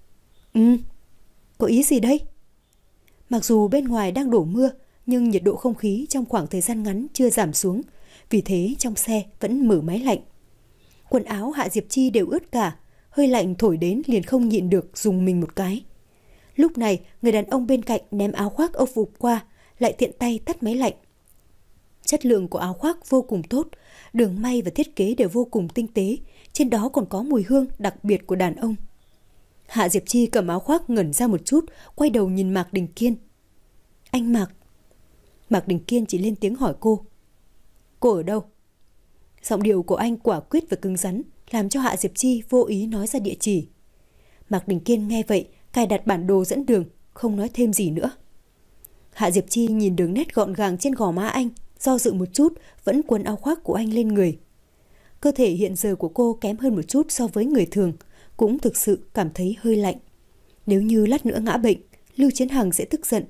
Ừ, có ý gì đây? Mặc dù bên ngoài đang đổ mưa, nhưng nhiệt độ không khí trong khoảng thời gian ngắn chưa giảm xuống. Vì thế trong xe vẫn mở máy lạnh. Quần áo Hạ Diệp Chi đều ướt cả, hơi lạnh thổi đến liền không nhịn được dùng mình một cái. Lúc này, người đàn ông bên cạnh ném áo khoác âu phục qua, lại tiện tay tắt máy lạnh. Chất lượng của áo khoác vô cùng tốt, đường may và thiết kế đều vô cùng tinh tế, trên đó còn có mùi hương đặc biệt của đàn ông. Hạ Diệp Chi cầm áo khoác ngẩn ra một chút, quay đầu nhìn Mạc Đình Kiên. Anh Mạc. Mạc Đình Kiên chỉ lên tiếng hỏi cô. Cô ở đâu? Giọng điệu của anh quả quyết và cứng rắn, làm cho Hạ Diệp Chi vô ý nói ra địa chỉ. Mạc Đình Kiên nghe vậy, cài đặt bản đồ dẫn đường, không nói thêm gì nữa. Hạ Diệp Chi nhìn đường nét gọn gàng trên gò má anh, do dự một chút, vẫn quấn áo khoác của anh lên người. Cơ thể hiện giờ của cô kém hơn một chút so với người thường, cũng thực sự cảm thấy hơi lạnh. Nếu như lát nữa ngã bệnh, Lưu Chiến Hằng sẽ tức giận.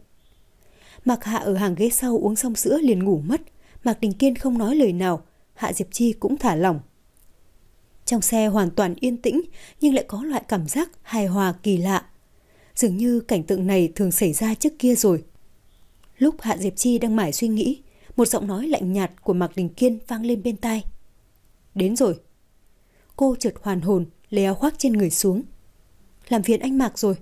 Mạc Hạ ở hàng ghế sau uống xong sữa liền ngủ mất. Mạc Đình Kiên không nói lời nào, Hạ Diệp Chi cũng thả lỏng. Trong xe hoàn toàn yên tĩnh, nhưng lại có loại cảm giác hài hòa kỳ lạ. Dường như cảnh tượng này thường xảy ra trước kia rồi. Lúc Hạ Diệp Chi đang mải suy nghĩ, một giọng nói lạnh nhạt của Mạc Đình Kiên vang lên bên tai. Đến rồi. Cô chợt hoàn hồn, lấy áo khoác trên người xuống. Làm phiền anh Mạc rồi.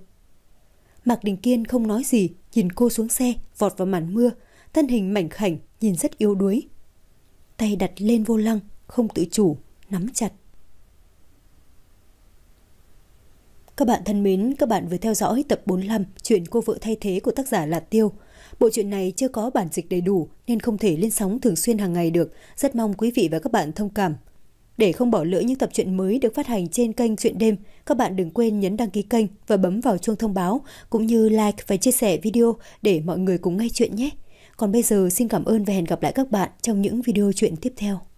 Mạc Đình Kiên không nói gì, nhìn cô xuống xe, vọt vào màn mưa, thân hình mảnh khảnh, nhìn rất yếu đuối. Tay đặt lên vô lăng, không tự chủ, nắm chặt. Các bạn thân mến, các bạn vừa theo dõi tập bốn mươi lăm chuyện Cô vợ thay thế của tác giả Lạt Tiêu. Bộ truyện này chưa có bản dịch đầy đủ nên không thể lên sóng thường xuyên hàng ngày được. Rất mong quý vị và các bạn thông cảm. Để không bỏ lỡ những tập truyện mới được phát hành trên kênh Truyện Đêm, các bạn đừng quên nhấn đăng ký kênh và bấm vào chuông thông báo, cũng như like và chia sẻ video để mọi người cùng nghe chuyện nhé. Còn bây giờ xin cảm ơn và hẹn gặp lại các bạn trong những video truyện tiếp theo.